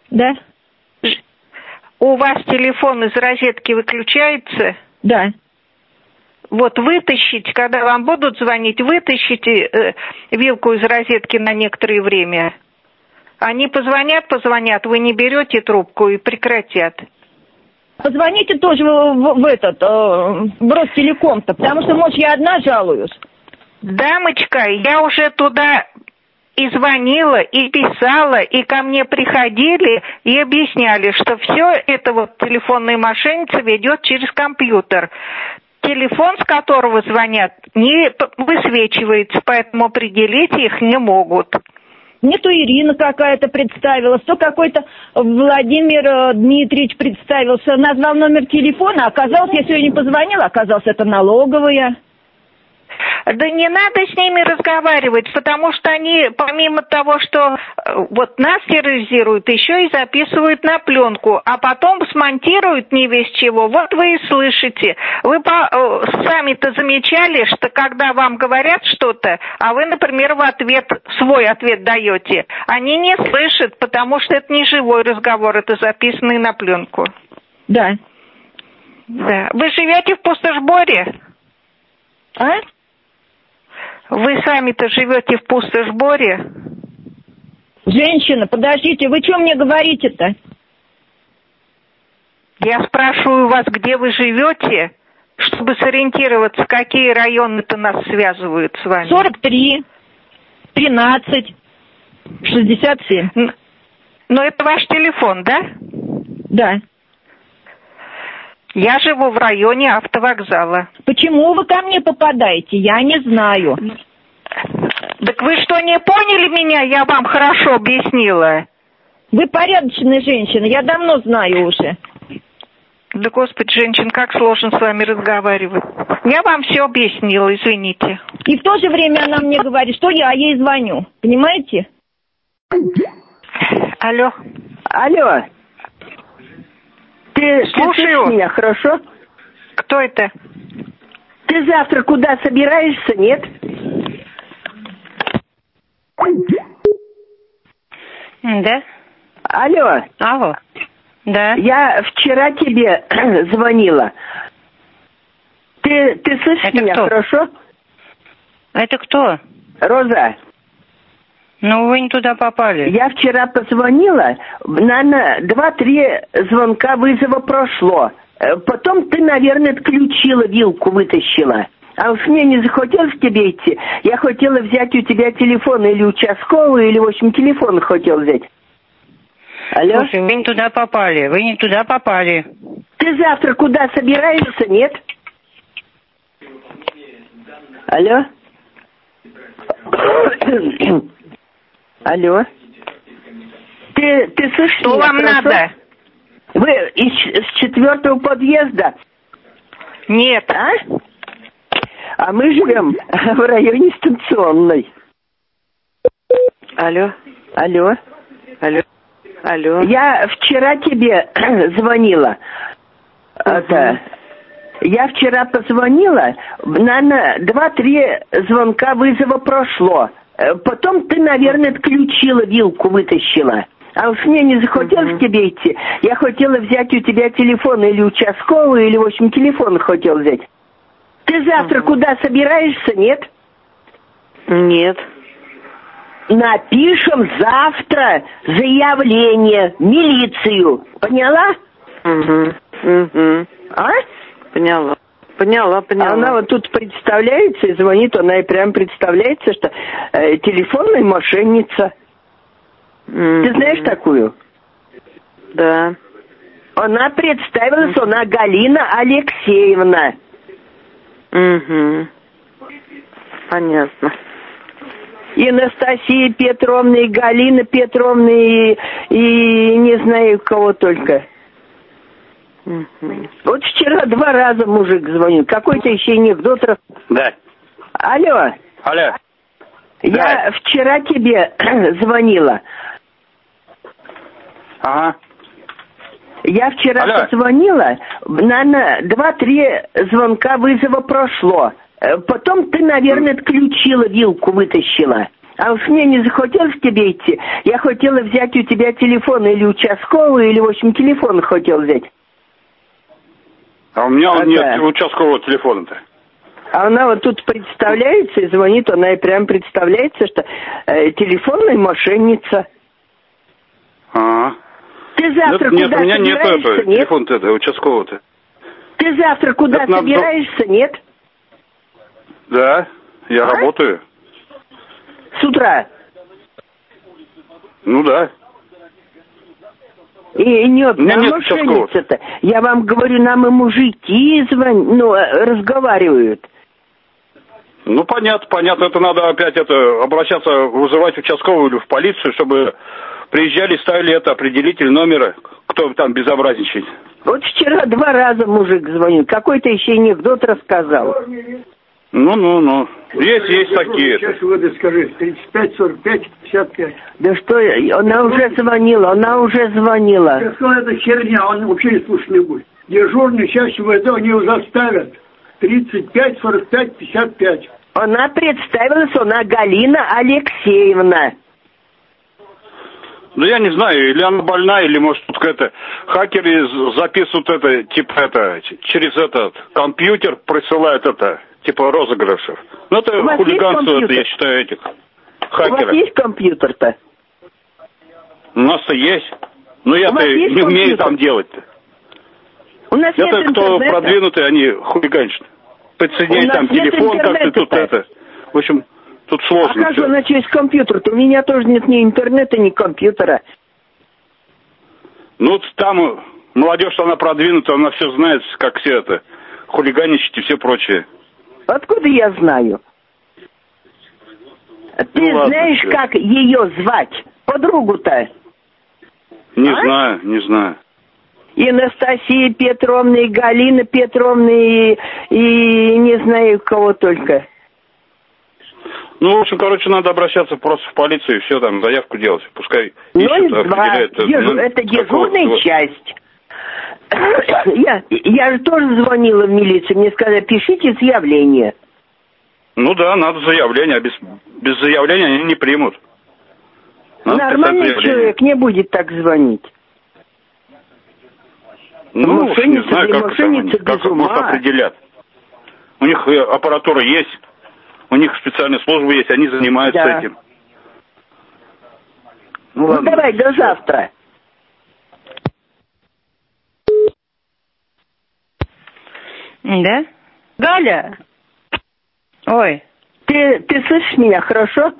Да. У вас телефон из розетки выключается? Да. Вот вытащите, когда вам будут звонить, вытащите э, вилку из розетки на некоторое время. Они позвонят, позвонят, вы не берете трубку и прекратят. Позвоните тоже в, в, в этот, э, в Ростелеком-то, потому что, может, я одна жалуюсь. Дамочка, я уже туда и звонила, и писала, и ко мне приходили и объясняли, что все это вот телефонная мошенница ведет через компьютер. Телефон, с которого звонят, не высвечивается, поэтому определить их не могут. Мне то Ирина какая-то представилась, то какой-то Владимир Дмитриевич представился, назвал номер телефона, оказалось, я сегодня позвонила, оказалось, это налоговая. Да не надо с ними разговаривать, потому что они, помимо того, что вот нас терроризируют, еще и записывают на пленку, а потом смонтируют не весь чего. Вот вы и слышите. Вы по, сами-то замечали, что когда вам говорят что-то, а вы, например, в ответ, свой ответ даете, они не слышат, потому что это не живой разговор, это записанный на пленку. Да. Да. Вы живете в Пустошборе? А? Вы сами-то живете в Пустошборе? Женщина, подождите, вы что мне говорите-то? Я спрашиваю вас, где вы живете, чтобы сориентироваться, какие районы-то нас связывают с вами. сорок три, тринадцать, шестьдесят семь. Но это ваш телефон, да? Да. Я живу в районе автовокзала. Почему вы ко мне попадаете? Я не знаю. Так вы что, не поняли меня? Я вам хорошо объяснила. Вы порядочная женщина, я давно знаю уже. Да, господи, женщин, как сложно с вами разговаривать. Я вам все объяснила, извините. И в то же время она мне говорит, что я ей звоню. Понимаете? Алло. Алло. Ты слушаю меня, хорошо? Кто это? Ты завтра куда собираешься, нет? Да. Алло. Алло. Да. Я вчера тебе звонила. Ты, ты слышишь это меня, кто? Хорошо? Это кто? Роза. Ну, вы не туда попали. Я вчера позвонила, наверное, два-три звонка вызова прошло. Потом ты, наверное, отключила вилку, вытащила. А уж мне не захотелось к тебе идти. Я хотела взять у тебя телефон или участковый, или, в общем, телефон хотел взять. Алло? Слушай, вы не туда попали, вы не туда попали. Ты завтра куда собираешься, нет? Алло? Алло? Ты, ты слышишь Что меня, вам хорошо? надо? Вы из, из четвертого подъезда? Нет. А? А мы живем в районе станционной. Алло? Алло? Алло? Алло? Я вчера тебе звонила. Uh-huh. Это... Я вчера позвонила, наверное, два-три звонка вызова прошло. Потом ты, наверное, отключила вилку, вытащила. А уж мне не захотелось uh-huh. к тебе идти. Я хотела взять у тебя телефон или участковый, или, в общем, телефон хотел взять. Ты завтра uh-huh. куда собираешься, нет? Нет. Напишем завтра заявление в милицию. Поняла? Угу. Угу. А? Поняла. Поняла, поняла. Она вот тут представляется и звонит, она и прям представляется, что э, телефонная мошенница. Mm-hmm. Ты знаешь такую? Да. Она представилась, mm-hmm. она Галина Алексеевна. Угу. Понятно. И Анастасия Петровна, и Галина Петровна, и, и не знаю кого только. Угу. Вот вчера два раза мужик звонил. Какой-то еще анекдот. Да. Алло. Алло. Я да. вчера тебе звонила. Ага. Я вчера Алло. позвонила, наверное, два-три звонка вызова прошло. Потом ты, наверное, отключила вилку, вытащила. А уж мне не захотелось к тебе идти. Я хотела взять у тебя телефон или участковый, или, в общем, телефон хотел взять. А у меня а нет да. участкового телефона-то. А она вот тут представляется и звонит, она и прям представляется, что э, телефонная мошенница. А. Ты завтра нет, куда нет, у меня нет, собираешься, это, нет? телефон-то это, участкового-то. Ты завтра куда это собираешься, надо... нет? Да, я а? работаю. С утра? Ну да. И нет, нам мошенница-то. Я вам говорю, нам и мужики звонят, ну, разговаривают. Ну, понятно, понятно. Это надо опять это обращаться, вызывать участковую или в полицию, чтобы приезжали, ставили это определитель номера, кто там безобразничает. Вот вчера два раза мужик звонил. Какой-то еще анекдот рассказал. Ну, ну, ну. Есть, есть такие. Сейчас воды скажи. тридцать пять, сорок пять, пятьдесят пять. Да что, она уже звонила, она уже звонила. Я сказал, это херня, он вообще не слушать не будет. Дежурный чаще в это они его заставят. тридцать пять, сорок пять, пятьдесят пять. Она представилась, она Галина Алексеевна. Ну, я не знаю, или она больна, или, может, тут это, хакеры записывают это, типа, это, через этот компьютер присылают это, типа, розыгрышев. Ну, это хулиганство, это, я считаю, этих хакеров. У вас есть компьютер-то? У нас-то есть. Но я-то не умею там делать-то. У нас это нет кто интернета. Продвинутые, они хулиганщики. Подсоединять там телефон как-то тут это. В общем... Тут сложно. А как же она через компьютер-то? У меня тоже нет ни интернета, ни компьютера. Ну, там молодежь, она продвинута, она все знает, как все это, хулиганичать и все прочее. Откуда я знаю? Ты ну, ладно, знаешь, все. Как ее звать? Подругу-то? Не а? знаю, не знаю. И Анастасия Петровна, и Галина Петровна, и, и не знаю кого только. Ну, в общем, короче, надо обращаться просто в полицию и все, там, заявку делать. Пускай ищут, определяют. Дежу... Ну, это дежурная часть. я, я же тоже звонила в милицию, мне сказали, пишите заявление. Ну да, надо заявление, а без, без заявления они не примут. Надо нормальный человек не будет так звонить. Ну, мошенница, не знаю, как, мошенница как, как может определять. У них аппаратура есть. У них специальные службы есть, они занимаются да. этим. Ну, ну давай, до завтра. Да? Галя! Ой. Ты, ты слышишь меня, хорошо?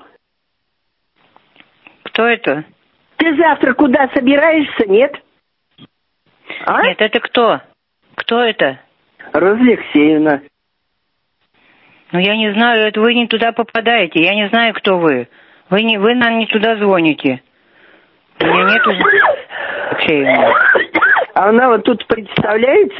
Кто это? Ты завтра куда собираешься, нет? А? Нет, это кто? Кто это? Роза Алексеевна. Ну, я не знаю, это вы не туда попадаете. Я не знаю, кто вы. Вы, не, вы нам не туда звоните. У меня нету... А она вот тут представляется,